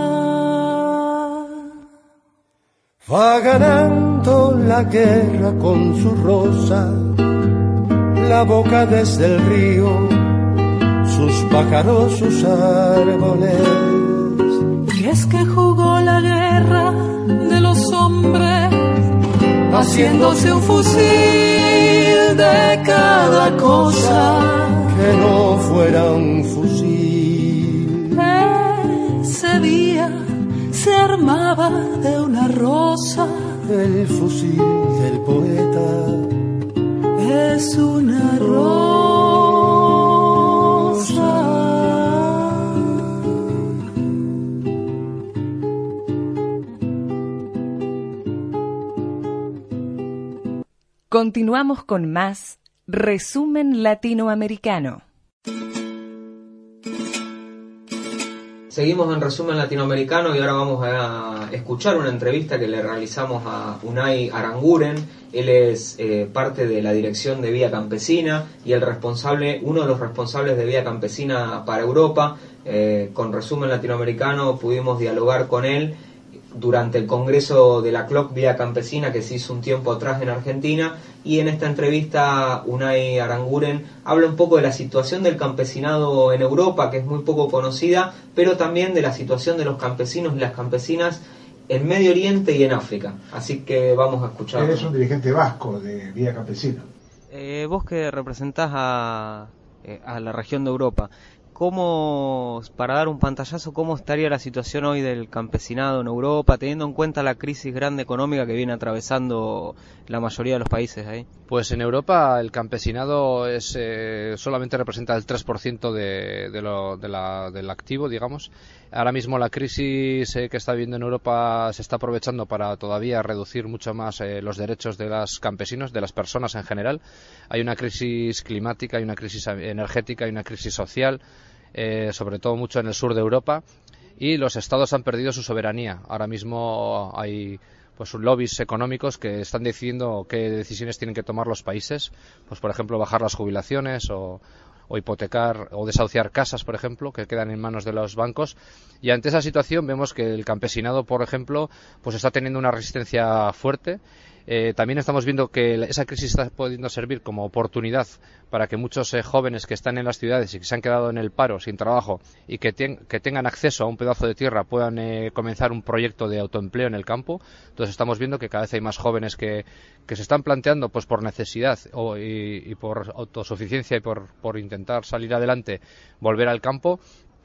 Speaker 11: Va ganando la guerra con su rosa, la boca desde el río, sus pájaros, sus árboles.
Speaker 3: Y es que jugó la guerra de los hombres, haciéndose un fusil de cada cosa,
Speaker 11: que no fuera un fusil.
Speaker 3: Ese día se armaba de una rosa,
Speaker 11: el fusil del poeta
Speaker 3: es una rosa.
Speaker 12: Continuamos con más Resumen Latinoamericano.
Speaker 7: Seguimos en Resumen Latinoamericano y ahora vamos a escuchar una entrevista que le realizamos a Unai Aranguren. Él es parte de la dirección de Vía Campesina y uno de los responsables de Vía Campesina para Europa. Con Resumen Latinoamericano pudimos dialogar con él durante el congreso de la CLOC Vía Campesina que se hizo un tiempo atrás en Argentina, y en esta entrevista Unai Aranguren habla un poco de la situación del campesinado en Europa, que es muy poco conocida, pero también de la situación de los campesinos y las campesinas en Medio Oriente y en África. Así que vamos a escuchar.
Speaker 6: Eres un dirigente vasco de Vía Campesina.
Speaker 1: Vos que representás a la región de Europa, para dar un pantallazo, ¿cómo estaría la situación hoy del campesinado en Europa, teniendo en cuenta la crisis grande económica que viene atravesando la mayoría de los países ahí?
Speaker 4: Pues en Europa el campesinado solamente representa el 3% del activo, digamos. Ahora mismo la crisis que está habiendo en Europa se está aprovechando para todavía reducir mucho más los derechos de los campesinos, de las personas en general. Hay una crisis climática, hay una crisis energética, hay una crisis social, sobre todo mucho en el sur de Europa, y los estados han perdido su soberanía. Ahora mismo hay lobbies económicos que están decidiendo qué decisiones tienen que tomar los países, pues por ejemplo bajar las jubilaciones o hipotecar o desahuciar casas, por ejemplo, que quedan en manos de los bancos. Y ante esa situación vemos que el campesinado, por ejemplo, pues está teniendo una resistencia fuerte. También estamos viendo que esa crisis está pudiendo servir como oportunidad para que muchos jóvenes que están en las ciudades y que se han quedado en el paro sin trabajo y que tengan acceso a un pedazo de tierra puedan comenzar un proyecto de autoempleo en el campo. Entonces estamos viendo que cada vez hay más jóvenes que se están planteando, pues por necesidad y por autosuficiencia y por intentar salir adelante, volver al campo.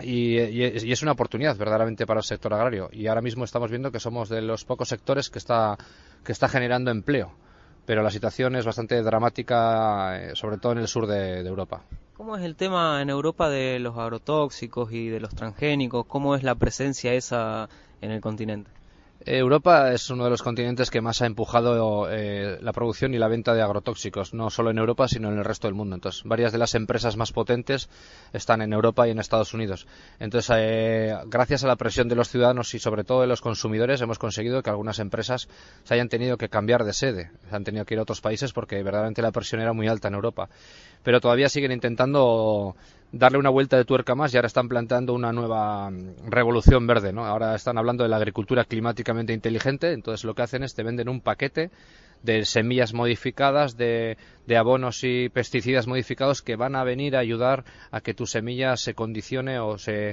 Speaker 4: Y es una oportunidad verdaderamente para el sector agrario, y ahora mismo estamos viendo que somos de los pocos sectores que está generando empleo, pero la situación es bastante dramática, sobre todo en el sur de Europa.
Speaker 1: ¿Cómo es el tema en Europa de los agrotóxicos y de los transgénicos? ¿Cómo es la presencia esa en el continente?
Speaker 4: Europa es uno de los continentes que más ha empujado la producción y la venta de agrotóxicos, no solo en Europa, sino en el resto del mundo. Entonces, varias de las empresas más potentes están en Europa y en Estados Unidos. Entonces, gracias a la presión de los ciudadanos y sobre todo de los consumidores, hemos conseguido que algunas empresas se hayan tenido que cambiar de sede, se han tenido que ir a otros países porque verdaderamente la presión era muy alta en Europa. Pero todavía siguen intentando darle una vuelta de tuerca más, y ahora están planteando una nueva revolución verde, ¿no? Ahora están hablando de la agricultura climáticamente inteligente. Entonces lo que hacen es te venden un paquete de semillas modificadas, de abonos y pesticidas modificados que van a venir a ayudar a que tu semilla se condicione o se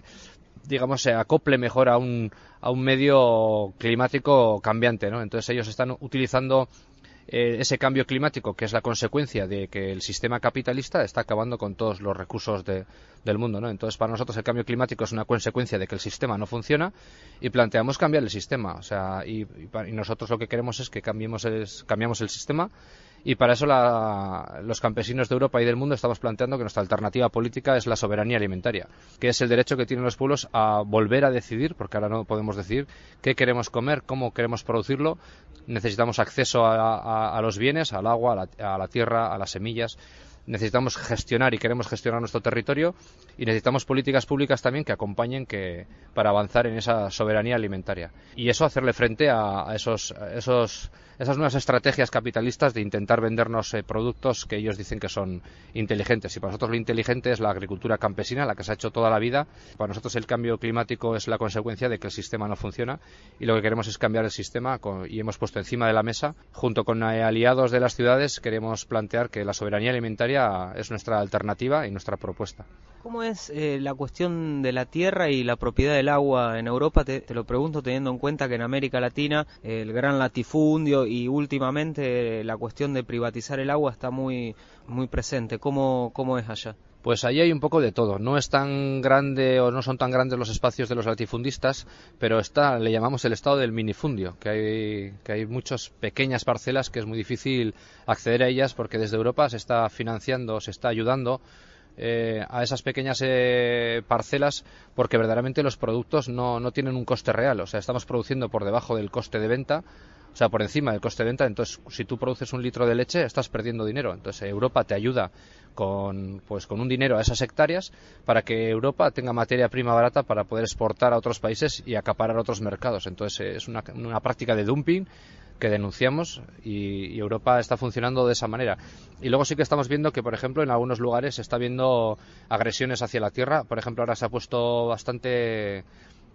Speaker 4: acople mejor a un medio climático cambiante, ¿no? Entonces ellos están utilizando ese cambio climático, que es la consecuencia de que el sistema capitalista está acabando con todos los recursos del mundo, ¿no? Entonces, para nosotros el cambio climático es una consecuencia de que el sistema no funciona y planteamos cambiar el sistema. O sea, y nosotros lo que queremos es que cambiamos el sistema, y para eso los campesinos de Europa y del mundo estamos planteando que nuestra alternativa política es la soberanía alimentaria, que es el derecho que tienen los pueblos a volver a decidir, porque ahora no podemos decidir qué queremos comer, cómo queremos producirlo. Necesitamos acceso a los bienes, al agua, a la tierra, a las semillas. Necesitamos gestionar y queremos gestionar nuestro territorio, y necesitamos políticas públicas también que acompañen para avanzar en esa soberanía alimentaria, y eso hacerle frente a esas nuevas estrategias capitalistas de intentar vendernos productos que ellos dicen que son inteligentes. Y para nosotros lo inteligente es la agricultura campesina, la que se ha hecho toda la vida. Para nosotros el cambio climático es la consecuencia de que el sistema no funciona, y lo que queremos es cambiar el sistema, y hemos puesto encima de la mesa, junto con aliados de las ciudades, queremos plantear que la soberanía alimentaria es nuestra alternativa y nuestra propuesta.
Speaker 1: ¿Cómo es la cuestión de la tierra y la propiedad del agua en Europa? Te lo pregunto teniendo en cuenta que en América Latina el gran latifundio y últimamente la cuestión de privatizar el agua está muy, muy presente. ¿Cómo es allá?
Speaker 4: Pues ahí hay un poco de todo. No es tan grande o no son tan grandes los espacios de los latifundistas, pero le llamamos el estado del minifundio, que hay muchas pequeñas parcelas que es muy difícil acceder a ellas, porque desde Europa se está financiando, se está ayudando a esas pequeñas parcelas, porque verdaderamente los productos no tienen un coste real. O sea, estamos produciendo por debajo del coste de venta. o sea, por encima del coste de venta. Entonces, si tú produces 1 litro de leche, estás perdiendo dinero. Entonces, Europa te ayuda con un dinero a esas hectáreas para que Europa tenga materia prima barata para poder exportar a otros países y acaparar otros mercados. Entonces, es una práctica de dumping que denunciamos y Europa está funcionando de esa manera. Y luego sí que estamos viendo que, por ejemplo, en algunos lugares se está viendo agresiones hacia la tierra. Por ejemplo, ahora se ha puesto bastante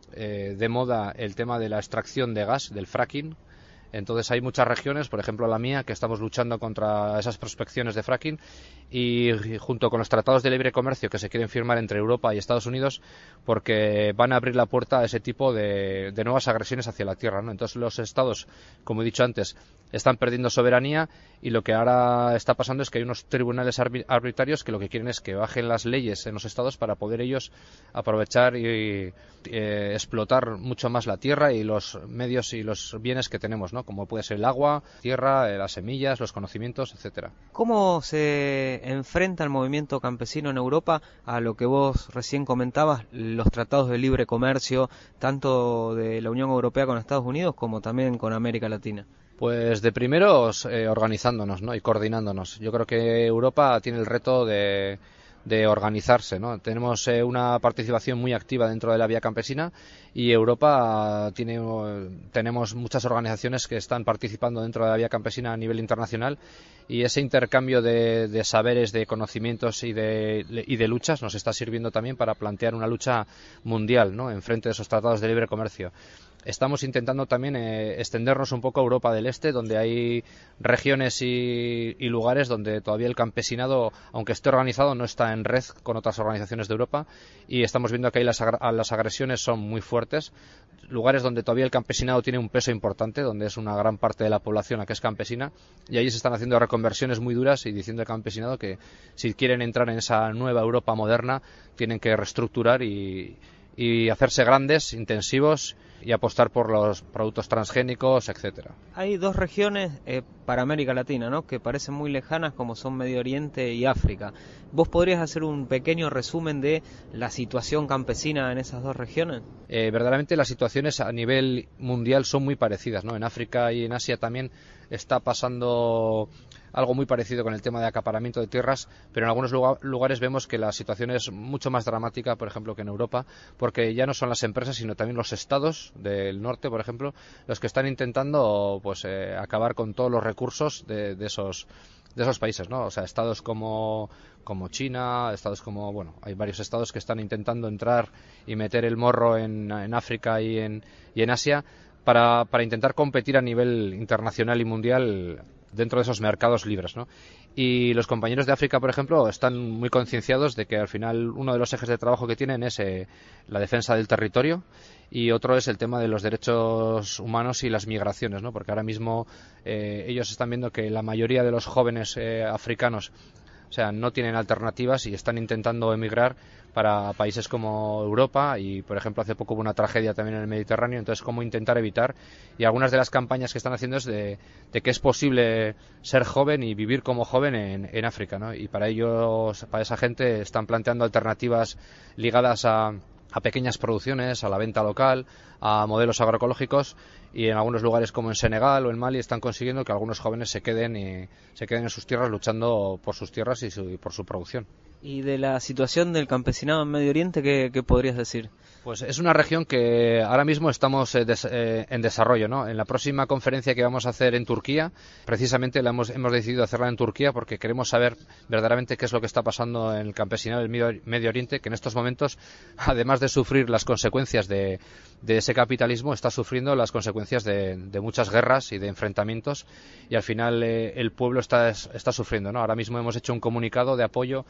Speaker 4: de moda el tema de la extracción de gas, del fracking. Entonces hay muchas regiones, por ejemplo la mía, que estamos luchando contra esas prospecciones de fracking y junto con los tratados de libre comercio que se quieren firmar entre Europa y Estados Unidos, porque van a abrir la puerta a ese tipo de nuevas agresiones hacia la tierra, ¿no? Entonces los estados, como he dicho antes, están perdiendo soberanía y lo que ahora está pasando es que hay unos tribunales arbitrarios que lo que quieren es que bajen las leyes en los estados para poder ellos aprovechar y explotar mucho más la tierra y los medios y los bienes que tenemos, ¿no? Como puede ser el agua, tierra, las semillas, los conocimientos, etcétera.
Speaker 1: ¿Cómo se enfrenta el movimiento campesino en Europa a lo que vos recién comentabas, los tratados de libre comercio, tanto de la Unión Europea con Estados Unidos como también con América Latina?
Speaker 4: Pues de primeros organizándonos, ¿no? Y coordinándonos. Yo creo que Europa tiene el reto de organizarse, ¿no? Tenemos una participación muy activa dentro de la vía campesina y Europa tenemos muchas organizaciones que están participando dentro de la vía campesina a nivel internacional y ese intercambio de saberes, de conocimientos y de luchas nos está sirviendo también para plantear una lucha mundial, ¿no? En frente de esos tratados de libre comercio. Estamos intentando también extendernos un poco a Europa del Este, donde hay regiones y lugares donde todavía el campesinado, aunque esté organizado, no está en red con otras organizaciones de Europa y estamos viendo que ahí las agresiones son muy fuertes. Lugares donde todavía el campesinado tiene un peso importante, donde es una gran parte de la población la que es campesina y ahí se están haciendo reconversiones muy duras y diciendo al campesinado que si quieren entrar en esa nueva Europa moderna tienen que reestructurar y hacerse grandes, intensivos y apostar por los productos transgénicos, etcétera.
Speaker 1: Hay dos regiones para América Latina, ¿no?, que parecen muy lejanas, como son Medio Oriente y África. ¿Vos podrías hacer un pequeño resumen de la situación campesina en esas dos regiones?
Speaker 4: Verdaderamente las situaciones a nivel mundial son muy parecidas, ¿no? En África y en Asia también está pasando algo muy parecido con el tema de acaparamiento de tierras, pero en algunos lugares vemos que la situación es mucho más dramática, por ejemplo, que en Europa, porque ya no son las empresas, sino también los estados del norte, por ejemplo, los que están intentando acabar con todos los recursos de esos países, ¿no? O sea, estados como China, estados como, hay varios estados que están intentando entrar y meter el morro en África y en Asia para intentar competir a nivel internacional y mundial dentro de esos mercados libres, ¿no? Y los compañeros de África, por ejemplo, están muy concienciados de que al final uno de los ejes de trabajo que tienen es la defensa del territorio y otro es el tema de los derechos humanos y las migraciones, ¿no? Porque ahora mismo ellos están viendo que la mayoría de los jóvenes africanos, o sea, no tienen alternativas y están intentando emigrar para países como Europa y, por ejemplo, hace poco hubo una tragedia también en el Mediterráneo, entonces cómo intentar evitar, y algunas de las campañas que están haciendo es de que es posible ser joven y vivir como joven en África, ¿no? Y para ellos, para esa gente, están planteando alternativas ligadas a pequeñas producciones, a la venta local, a modelos agroecológicos, y en algunos lugares como en Senegal o en Mali están consiguiendo que algunos jóvenes se queden en sus tierras luchando por sus tierras y por su producción.
Speaker 1: ¿Y de la situación del campesinado en Medio Oriente qué podrías decir?
Speaker 4: Pues es una región que ahora mismo estamos en desarrollo, ¿no? En la próxima conferencia que vamos a hacer en Turquía, precisamente hemos decidido hacerla en Turquía porque queremos saber verdaderamente qué es lo que está pasando en el campesinado del Medio Oriente, que en estos momentos, además de sufrir las consecuencias de ese capitalismo, está sufriendo las consecuencias de muchas guerras y de enfrentamientos, y al final el pueblo está sufriendo, ¿no? Ahora mismo hemos hecho un comunicado de apoyo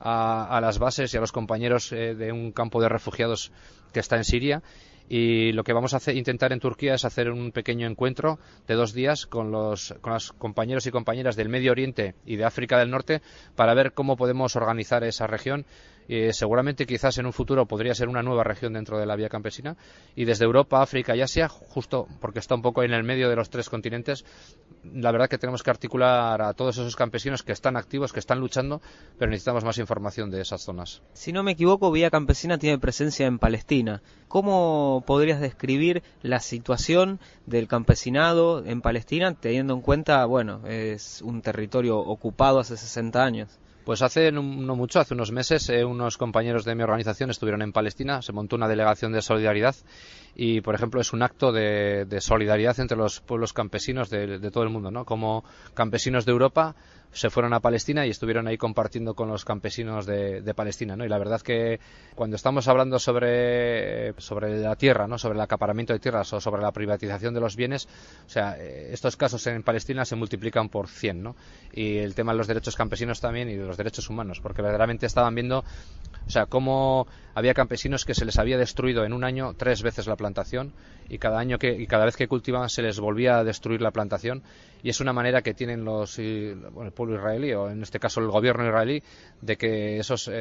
Speaker 4: a las bases y a los compañeros de un campo de refugiados que está en Siria, y lo que vamos a intentar en Turquía es hacer un pequeño encuentro de 2 días con los compañeros y compañeras del Medio Oriente y de África del Norte para ver cómo podemos organizar esa región Seguramente quizás en un futuro podría ser una nueva región dentro de la vía campesina, y desde Europa, África y Asia, justo porque está un poco en el medio de los 3 continentes, la verdad que tenemos que articular a todos esos campesinos que están activos, que están luchando, pero necesitamos más información de esas zonas.
Speaker 1: Si no me equivoco, Vía Campesina tiene presencia en Palestina. ¿Cómo podrías describir la situación del campesinado en Palestina, teniendo en cuenta, bueno, es un territorio ocupado hace 60 años?
Speaker 4: Pues hace no mucho, hace unos meses, unos compañeros de mi organización estuvieron en Palestina, se montó una delegación de solidaridad y, por ejemplo, es un acto de solidaridad entre los pueblos campesinos de todo el mundo, ¿no? Como campesinos de Europa se fueron a Palestina y estuvieron ahí compartiendo con los campesinos de Palestina, ¿no? Y la verdad que cuando estamos hablando sobre la tierra, ¿no? Sobre el acaparamiento de tierras o sobre la privatización de los bienes, o sea, estos casos en Palestina se multiplican por 100, ¿no? Y el tema de los derechos campesinos también y de los derechos humanos, porque verdaderamente estaban viendo, o sea, cómo había campesinos que se les había destruido en un año 3 veces la plantación y cada vez que cultivaban se les volvía a destruir la plantación, y es una manera que tienen el pueblo israelí, o en este caso el gobierno israelí, de que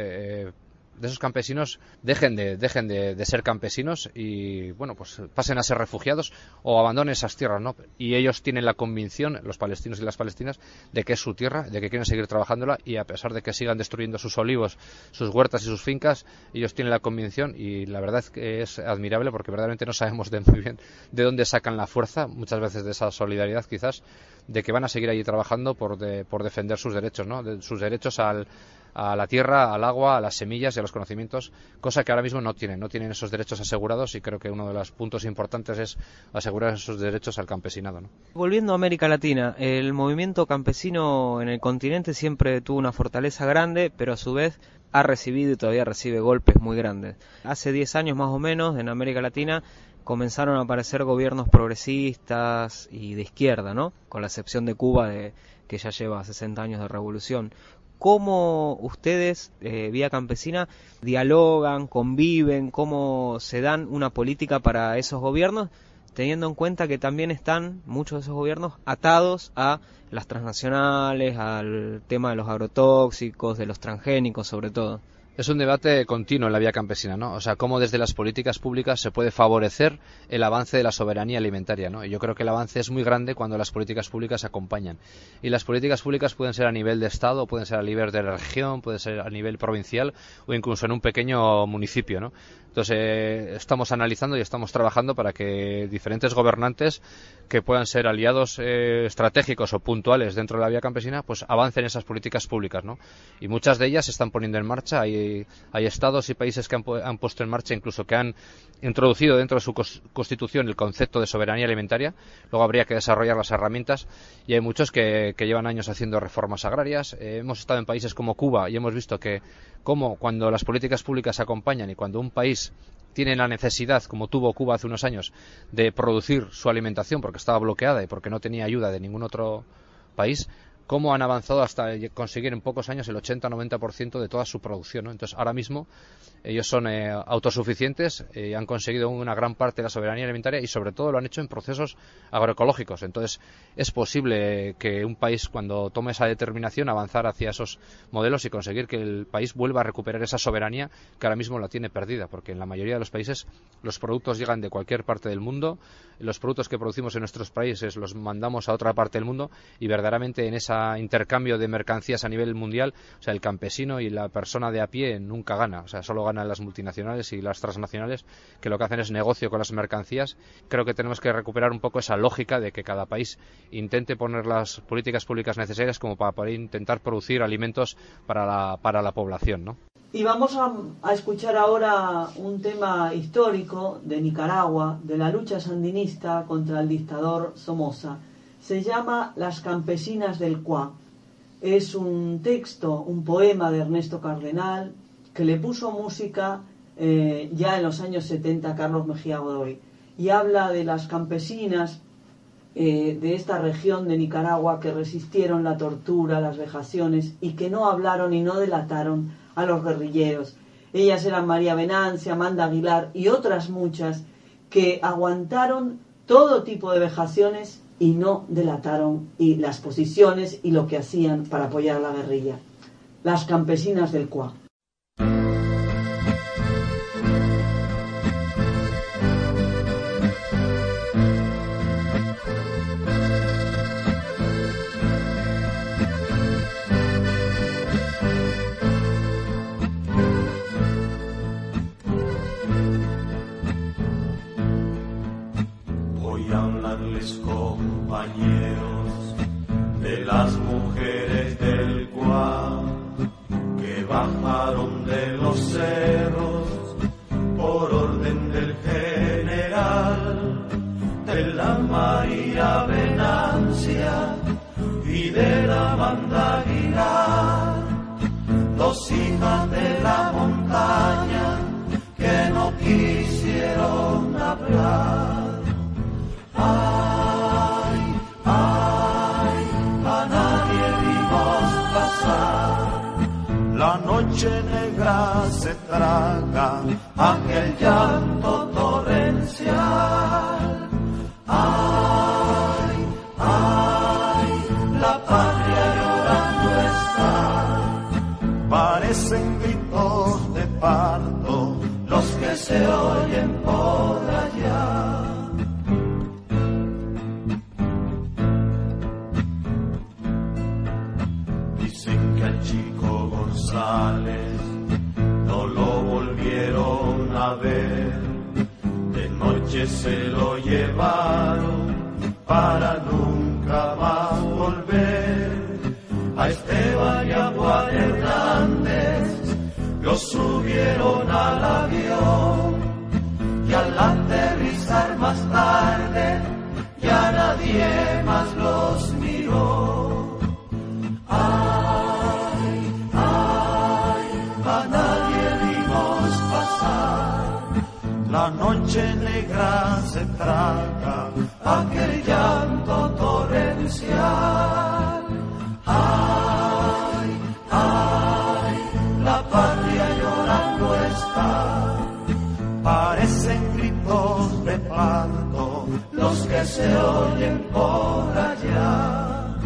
Speaker 4: de esos campesinos dejen de ser campesinos y, bueno, pues pasen a ser refugiados o abandonen esas tierras, ¿no? Y ellos tienen la convicción, los palestinos y las palestinas, de que es su tierra, de que quieren seguir trabajándola, y a pesar de que sigan destruyendo sus olivos, sus huertas y sus fincas, ellos tienen la convicción, y la verdad es que es admirable, porque verdaderamente no sabemos muy bien de dónde sacan la fuerza, muchas veces de esa solidaridad quizás, de que van a seguir allí trabajando por defender sus derechos, ¿no? Sus derechos a la tierra, al agua, a las semillas y a los conocimientos, cosa que ahora mismo no tienen esos derechos asegurados, y creo que uno de los puntos importantes es asegurar esos derechos al campesinado, ¿no?
Speaker 1: Volviendo a América Latina, el movimiento campesino en el continente siempre tuvo una fortaleza grande, pero a su vez ha recibido y todavía recibe golpes muy grandes. Hace 10 años más o menos en América Latina comenzaron a aparecer gobiernos progresistas y de izquierda, ¿no? Con la excepción de Cuba, que ya lleva 60 años de revolución. ¿Cómo ustedes, Vía Campesina, dialogan, conviven, cómo se dan una política para esos gobiernos, teniendo en cuenta que también están muchos de esos gobiernos atados a las transnacionales, al tema de los agrotóxicos, de los transgénicos sobre todo?
Speaker 4: Es un debate continuo en la vía campesina, ¿no? O sea, cómo desde las políticas públicas se puede favorecer el avance de la soberanía alimentaria, ¿no? Y yo creo que el avance es muy grande cuando las políticas públicas acompañan. Y las políticas públicas pueden ser a nivel de Estado, pueden ser a nivel de la región, pueden ser a nivel provincial o incluso en un pequeño municipio, ¿no? Entonces, estamos analizando y estamos trabajando para que diferentes gobernantes que puedan ser aliados estratégicos o puntuales dentro de la vía campesina, pues avancen esas políticas públicas, ¿no? Y muchas de ellas se están poniendo en marcha. Hay estados y países que han puesto en marcha, incluso que han introducido dentro de su constitución el concepto de soberanía alimentaria. Luego habría que desarrollar las herramientas, y hay muchos que llevan años haciendo reformas agrarias. Hemos estado en países como Cuba y hemos visto que como cuando las políticas públicas acompañan y cuando un país tiene la necesidad, como tuvo Cuba hace unos años, de producir su alimentación porque estaba bloqueada y porque no tenía ayuda de ningún otro país, cómo han avanzado hasta conseguir en pocos años el 80-90% de toda su producción, ¿no? Entonces, ahora mismo ellos son autosuficientes, han conseguido una gran parte de la soberanía alimentaria y sobre todo lo han hecho en procesos agroecológicos. Entonces, es posible que un país, cuando tome esa determinación, avanzar hacia esos modelos y conseguir que el país vuelva a recuperar esa soberanía que ahora mismo la tiene perdida, porque en la mayoría de los países los productos llegan de cualquier parte del mundo, los productos que producimos en nuestros países los mandamos a otra parte del mundo, y verdaderamente en ese intercambio de mercancías a nivel mundial, o sea, el campesino y la persona de a pie nunca gana, o sea, solo ganan las multinacionales y las transnacionales, que lo que hacen es negocio con las mercancías. Creo que tenemos que recuperar un poco esa lógica de que cada país intente poner las políticas públicas necesarias como para poder intentar producir alimentos para la población, ¿no?
Speaker 9: Y vamos a escuchar ahora un tema histórico de Nicaragua, de la lucha sandinista contra el dictador Somoza. Se llama Las campesinas del Cuá. Es un texto, un poema de Ernesto Cardenal, que le puso música ya en los años 70 Carlos Mejía Godoy. Y habla de las campesinas de esta región de Nicaragua que resistieron la tortura, las vejaciones, y que no hablaron y no delataron a los guerrilleros. Ellas eran María Venancio, Amanda Aguilar y otras muchas que aguantaron todo tipo de vejaciones y no delataron y las posiciones y lo que hacían para apoyar a la guerrilla. Las campesinas del Cuá.
Speaker 5: llamarles compañeros de las mujeres del Guam que bajaron de los cerros por orden del general, de la María Venancia y de la Amanda Aguilar, dos hijas de la montaña que no quisieron hablar. Ay, ay, a nadie vimos pasar. La noche negra se traga aquel llanto torrencial. Ay, ay, la patria llorando está. Parecen gritos de parto los que se oyen por allá. Dicen que al chico González no lo volvieron a ver, de noche se lo llevaron para nunca más volver. A Esteban y a Juan Hernández los subieron al avión y al aterrizar más tarde ya nadie más los miró. Ay, ay, a nadie vimos pasar. La noche negra se traga aquel llanto torrencial. Ay, ay, la patria llorando está. Parecen gritos de parto los que se oyen por allá.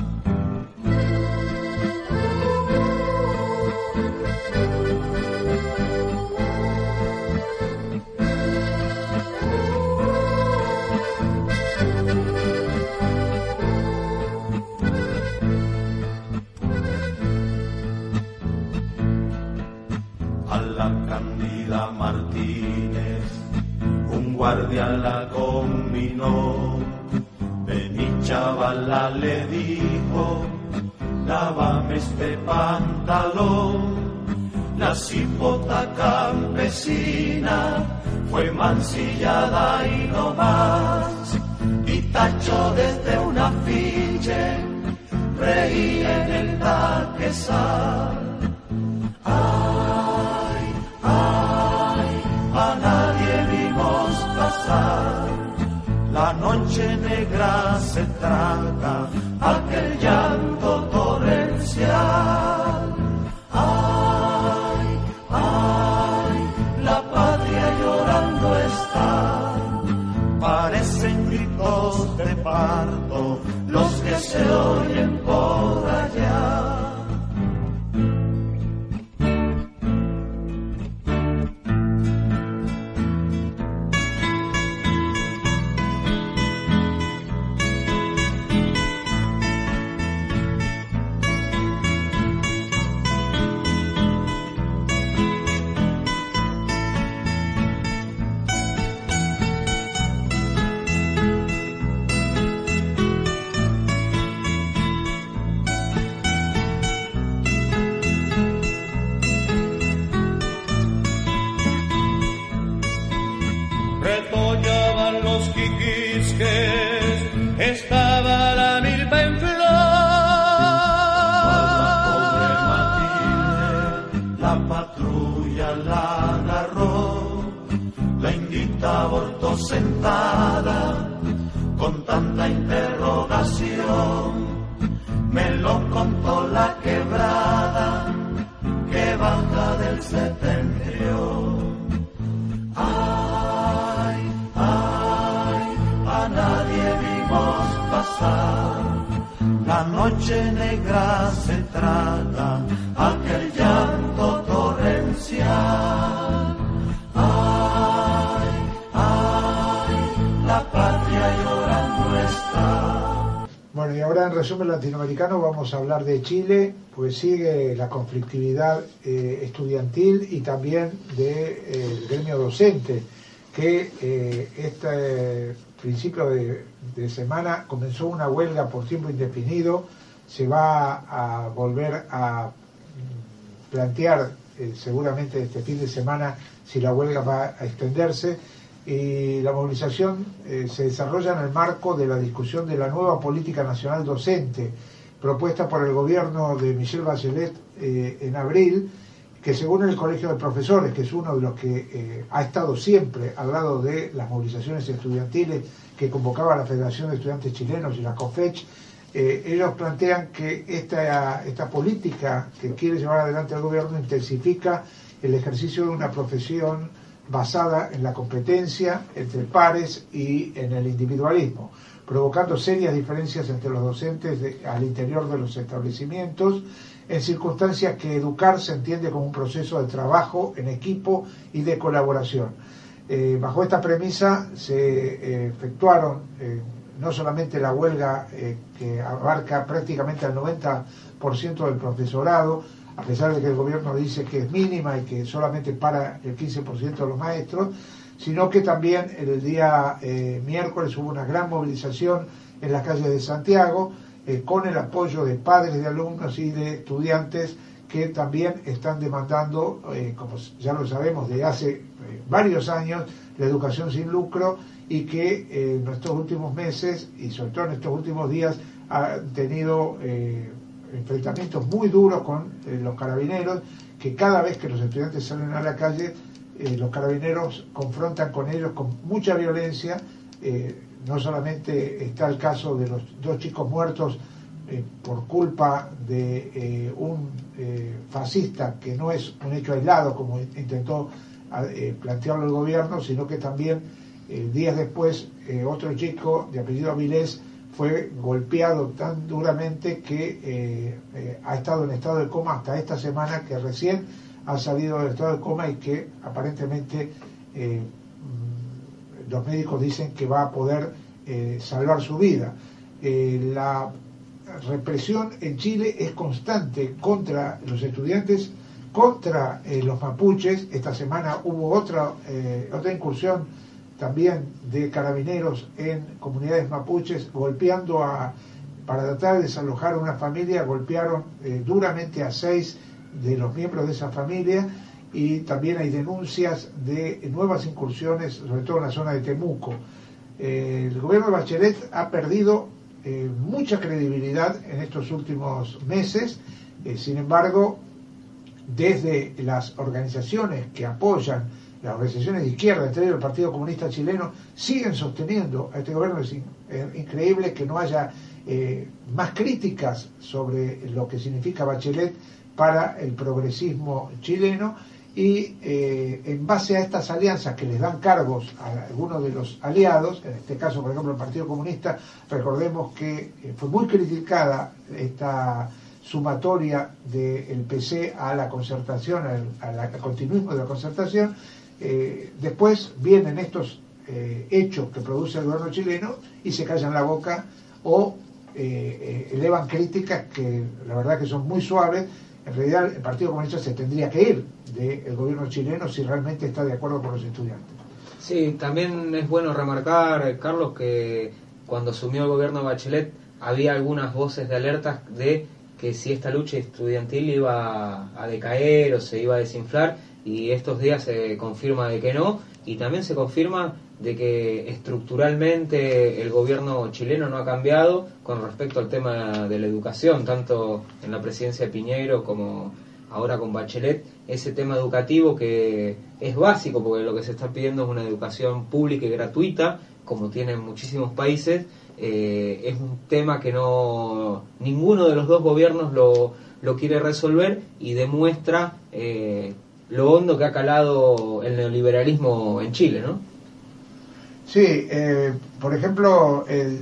Speaker 5: Candida Martínez, un guardia la combinó. Vení chavala, le dijo, lávame este pantalón. La cipota campesina fue mancillada y no más, y tachó desde un afiche, reía en el taquezal. A nadie vimos pasar. La noche negra se traga aquel llanto torrencial. Ay, ay, la patria llorando está. Parecen gritos de parto los que se oyen por allá. Estaba la milpa en flor. La pobre Matilde, la patrulla la agarró. La indita abortó sentada con tanta interrogación. Me lo contó la quebrada que baja del septentrión. Ay, ay, a nadie vimos pasar. La noche negra se traga aquel llanto torrencial. Ay, ay, la patria llorando está.
Speaker 6: Bueno, y ahora en resumen latinoamericano vamos a hablar de Chile, pues sigue la conflictividad estudiantil y también del gremio docente, que principio de semana comenzó una huelga por tiempo indefinido. Se va a volver a plantear seguramente este fin de semana si la huelga va a extenderse, y la movilización se desarrolla en el marco de la discusión de la nueva política nacional docente propuesta por el gobierno de Michelle Bachelet en abril, que según el Colegio de Profesores, que es uno de los que ha estado siempre al lado de las movilizaciones estudiantiles que convocaba la Federación de Estudiantes Chilenos y la COFECH, ellos plantean que esta política que quiere llevar adelante el gobierno intensifica el ejercicio de una profesión basada en la competencia entre pares y en el individualismo, provocando serias diferencias entre los docentes al interior de los establecimientos, en circunstancias que educar se entiende como un proceso de trabajo en equipo y de colaboración. Bajo esta premisa se efectuaron no solamente la huelga que abarca prácticamente al 90% del profesorado, a pesar de que el gobierno dice que es mínima y que solamente para el 15% de los maestros, sino que también el día miércoles hubo una gran movilización en las calles de Santiago, con el apoyo de padres de alumnos y de estudiantes que también están demandando, como ya lo sabemos, de hace varios años, la educación sin lucro, y que en estos últimos meses y sobre todo en estos últimos días han tenido enfrentamientos muy duros con los carabineros, que cada vez que los estudiantes salen a la calle, los carabineros confrontan con ellos con mucha violencia. No solamente está el caso de los 2 chicos muertos por culpa de un fascista, que no es un hecho aislado como intentó plantearlo el gobierno, sino que también días después otro chico de apellido Avilés fue golpeado tan duramente que ha estado en estado de coma hasta esta semana, que recién ha salido del estado de coma y que aparentemente los médicos dicen que va a poder salvar su vida. La represión en Chile es constante contra los estudiantes, contra los mapuches. Esta semana hubo otra incursión también de carabineros en comunidades mapuches, golpeando para tratar de desalojar a una familia, golpearon duramente a 6 de los miembros de esa familia, y también hay denuncias de nuevas incursiones, sobre todo en la zona de Temuco. El gobierno de Bachelet ha perdido mucha credibilidad en estos últimos meses. Sin embargo, desde las organizaciones que apoyan, las organizaciones de izquierda, entre ellos el Partido Comunista Chileno, siguen sosteniendo a este gobierno. Es increíble que no haya más críticas sobre lo que significa Bachelet para el progresismo chileno, y en base a estas alianzas que les dan cargos a algunos de los aliados, en este caso por ejemplo el Partido Comunista, recordemos que fue muy criticada esta sumatoria del PC a la concertación, al continuismo de la concertación. Después vienen estos hechos que produce el gobierno chileno y se callan la boca o elevan críticas que la verdad que son muy suaves. En realidad el Partido Comunista se tendría que ir del gobierno chileno si realmente está de acuerdo con los estudiantes.
Speaker 7: Sí, también es bueno remarcar, Carlos, que cuando asumió el gobierno de Bachelet había algunas voces de alerta de que si esta lucha estudiantil iba a decaer o se iba a desinflar, y estos días se confirma de que no, y también se confirma de que estructuralmente el gobierno chileno no ha cambiado con respecto al tema de la educación, tanto en la presidencia de Piñero como ahora con Bachelet. Ese tema educativo que es básico, porque lo que se está pidiendo es una educación pública y gratuita, como tienen muchísimos países. Es un tema que ninguno de los dos gobiernos lo quiere resolver, y demuestra lo hondo que ha calado el neoliberalismo en Chile, ¿no?
Speaker 6: Sí, por ejemplo,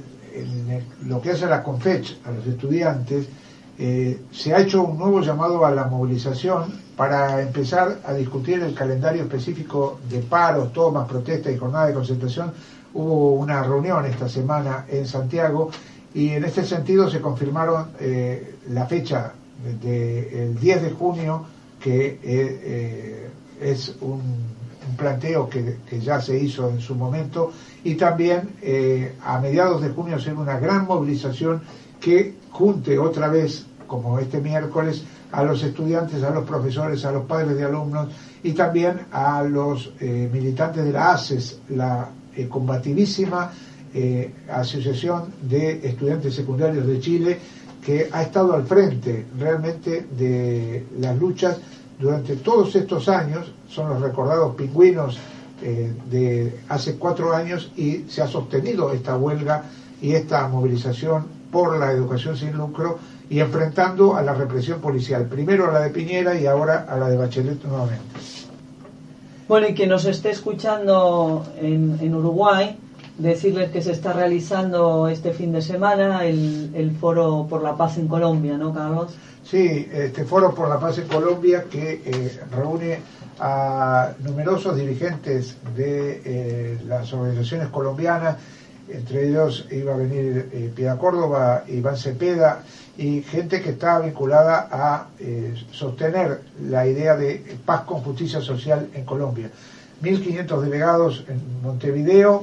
Speaker 6: lo que hace la CONFECH a los estudiantes, se ha hecho un nuevo llamado a la movilización para empezar a discutir el calendario específico de paros, tomas, protestas y jornadas de concentración. Hubo una reunión esta semana en Santiago, y en este sentido se confirmaron la fecha del 10 de junio, que es un planteo que ya se hizo en su momento, y también a mediados de junio hacer una gran movilización que junte otra vez, como este miércoles, a los estudiantes, a los profesores, a los padres de alumnos y también a los militantes de la ACES, la combativísima Asociación de Estudiantes Secundarios de Chile, que ha estado al frente realmente de las luchas durante todos estos años. Son los recordados pingüinos de hace 4 años, y se ha sostenido esta huelga y esta movilización por la educación sin lucro y enfrentando a la represión policial, primero a la de Piñera y ahora a la de Bachelet nuevamente.
Speaker 19: Bueno, y quien nos esté escuchando en Uruguay, decirles que se está realizando este fin de semana el Foro por la Paz en Colombia, ¿no, Carlos?
Speaker 6: Sí, este Foro por la Paz en Colombia, que reúne a numerosos dirigentes de las organizaciones colombianas. Entre ellos iba a venir Piedad Córdoba, Iván Cepeda, y gente que está vinculada a sostener la idea de paz con justicia social en Colombia. 1.500 delegados en Montevideo,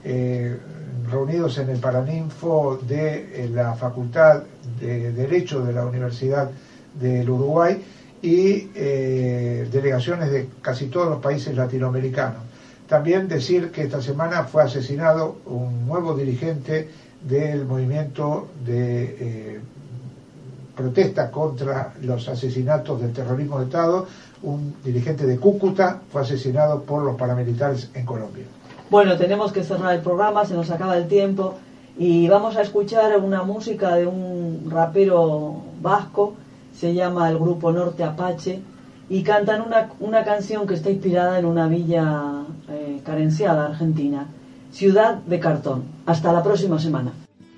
Speaker 6: reunidos en el Paraninfo de la Facultad de Derecho de la Universidad del Uruguay, y delegaciones de casi todos los países latinoamericanos. También decir que esta semana fue asesinado un nuevo dirigente del movimiento de protesta contra los asesinatos del terrorismo de Estado. Un dirigente de Cúcuta fue asesinado por los paramilitares en Colombia.
Speaker 19: Bueno, tenemos que cerrar el programa, se nos acaba el tiempo, y vamos a escuchar una música de un rapero vasco, se llama el grupo Norte Apache, y cantan una canción que está inspirada en una villa carenciada argentina, Ciudad de Cartón. Hasta la próxima semana.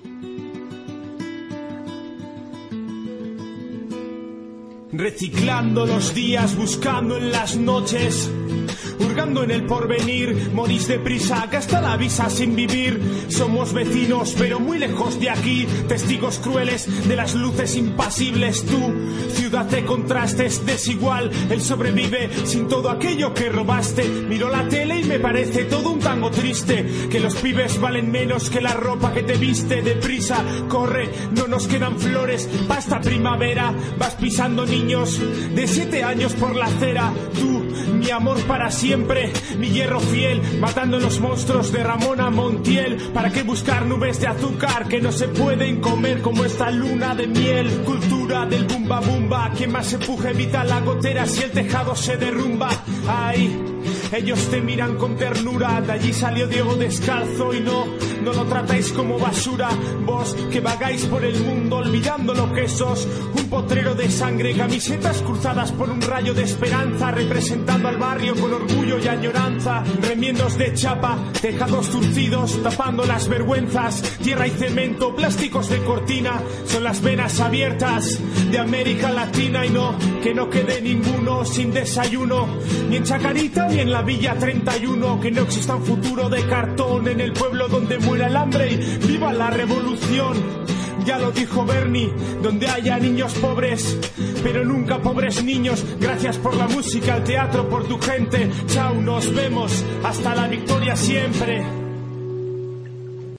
Speaker 8: Reciclando los días, buscando en las noches, hurgando en el porvenir, morís deprisa, gasta la visa sin vivir. Somos vecinos, pero muy lejos de aquí, testigos crueles de las luces impasibles. Tú, ciudad de contrastes, desigual, él sobrevive sin todo aquello que robaste. Miro la tele y me parece todo un tango triste, que los pibes valen menos que la ropa que te viste. Deprisa, corre, no nos quedan flores pa' esta primavera. Vas pisando niños de 7 años por la acera. Tú, mi amor para siempre, mi hierro fiel, matando los monstruos de Ramona Montiel. ¿Para qué buscar nubes de azúcar que no se pueden comer como esta luna de miel? Cultura del bumba bumba, quien más se empuje evita la gotera si el tejado se derrumba. Ay, ellos te miran con ternura, de allí salió Diego descalzo y no lo tratáis como basura. Vos que vagáis por el mundo olvidando lo que sos, un potrero de sangre, camisetas cruzadas por un rayo de esperanza, representando al barrio con orgullo y añoranza. Remiendos de chapa, tejados turcidos, tapando las vergüenzas, tierra y cemento, plásticos de cortina, son las venas abiertas de América Latina. Y no, que no quede ninguno sin desayuno, ni en Chacarita ni en la Villa 31, que no exista un futuro de cartón en el pueblo donde muera el hambre y viva la revolución. Ya lo dijo Bernie, donde haya niños pobres, pero nunca pobres niños. Gracias por la música, el teatro, por tu gente. Chao, nos vemos, hasta la victoria siempre.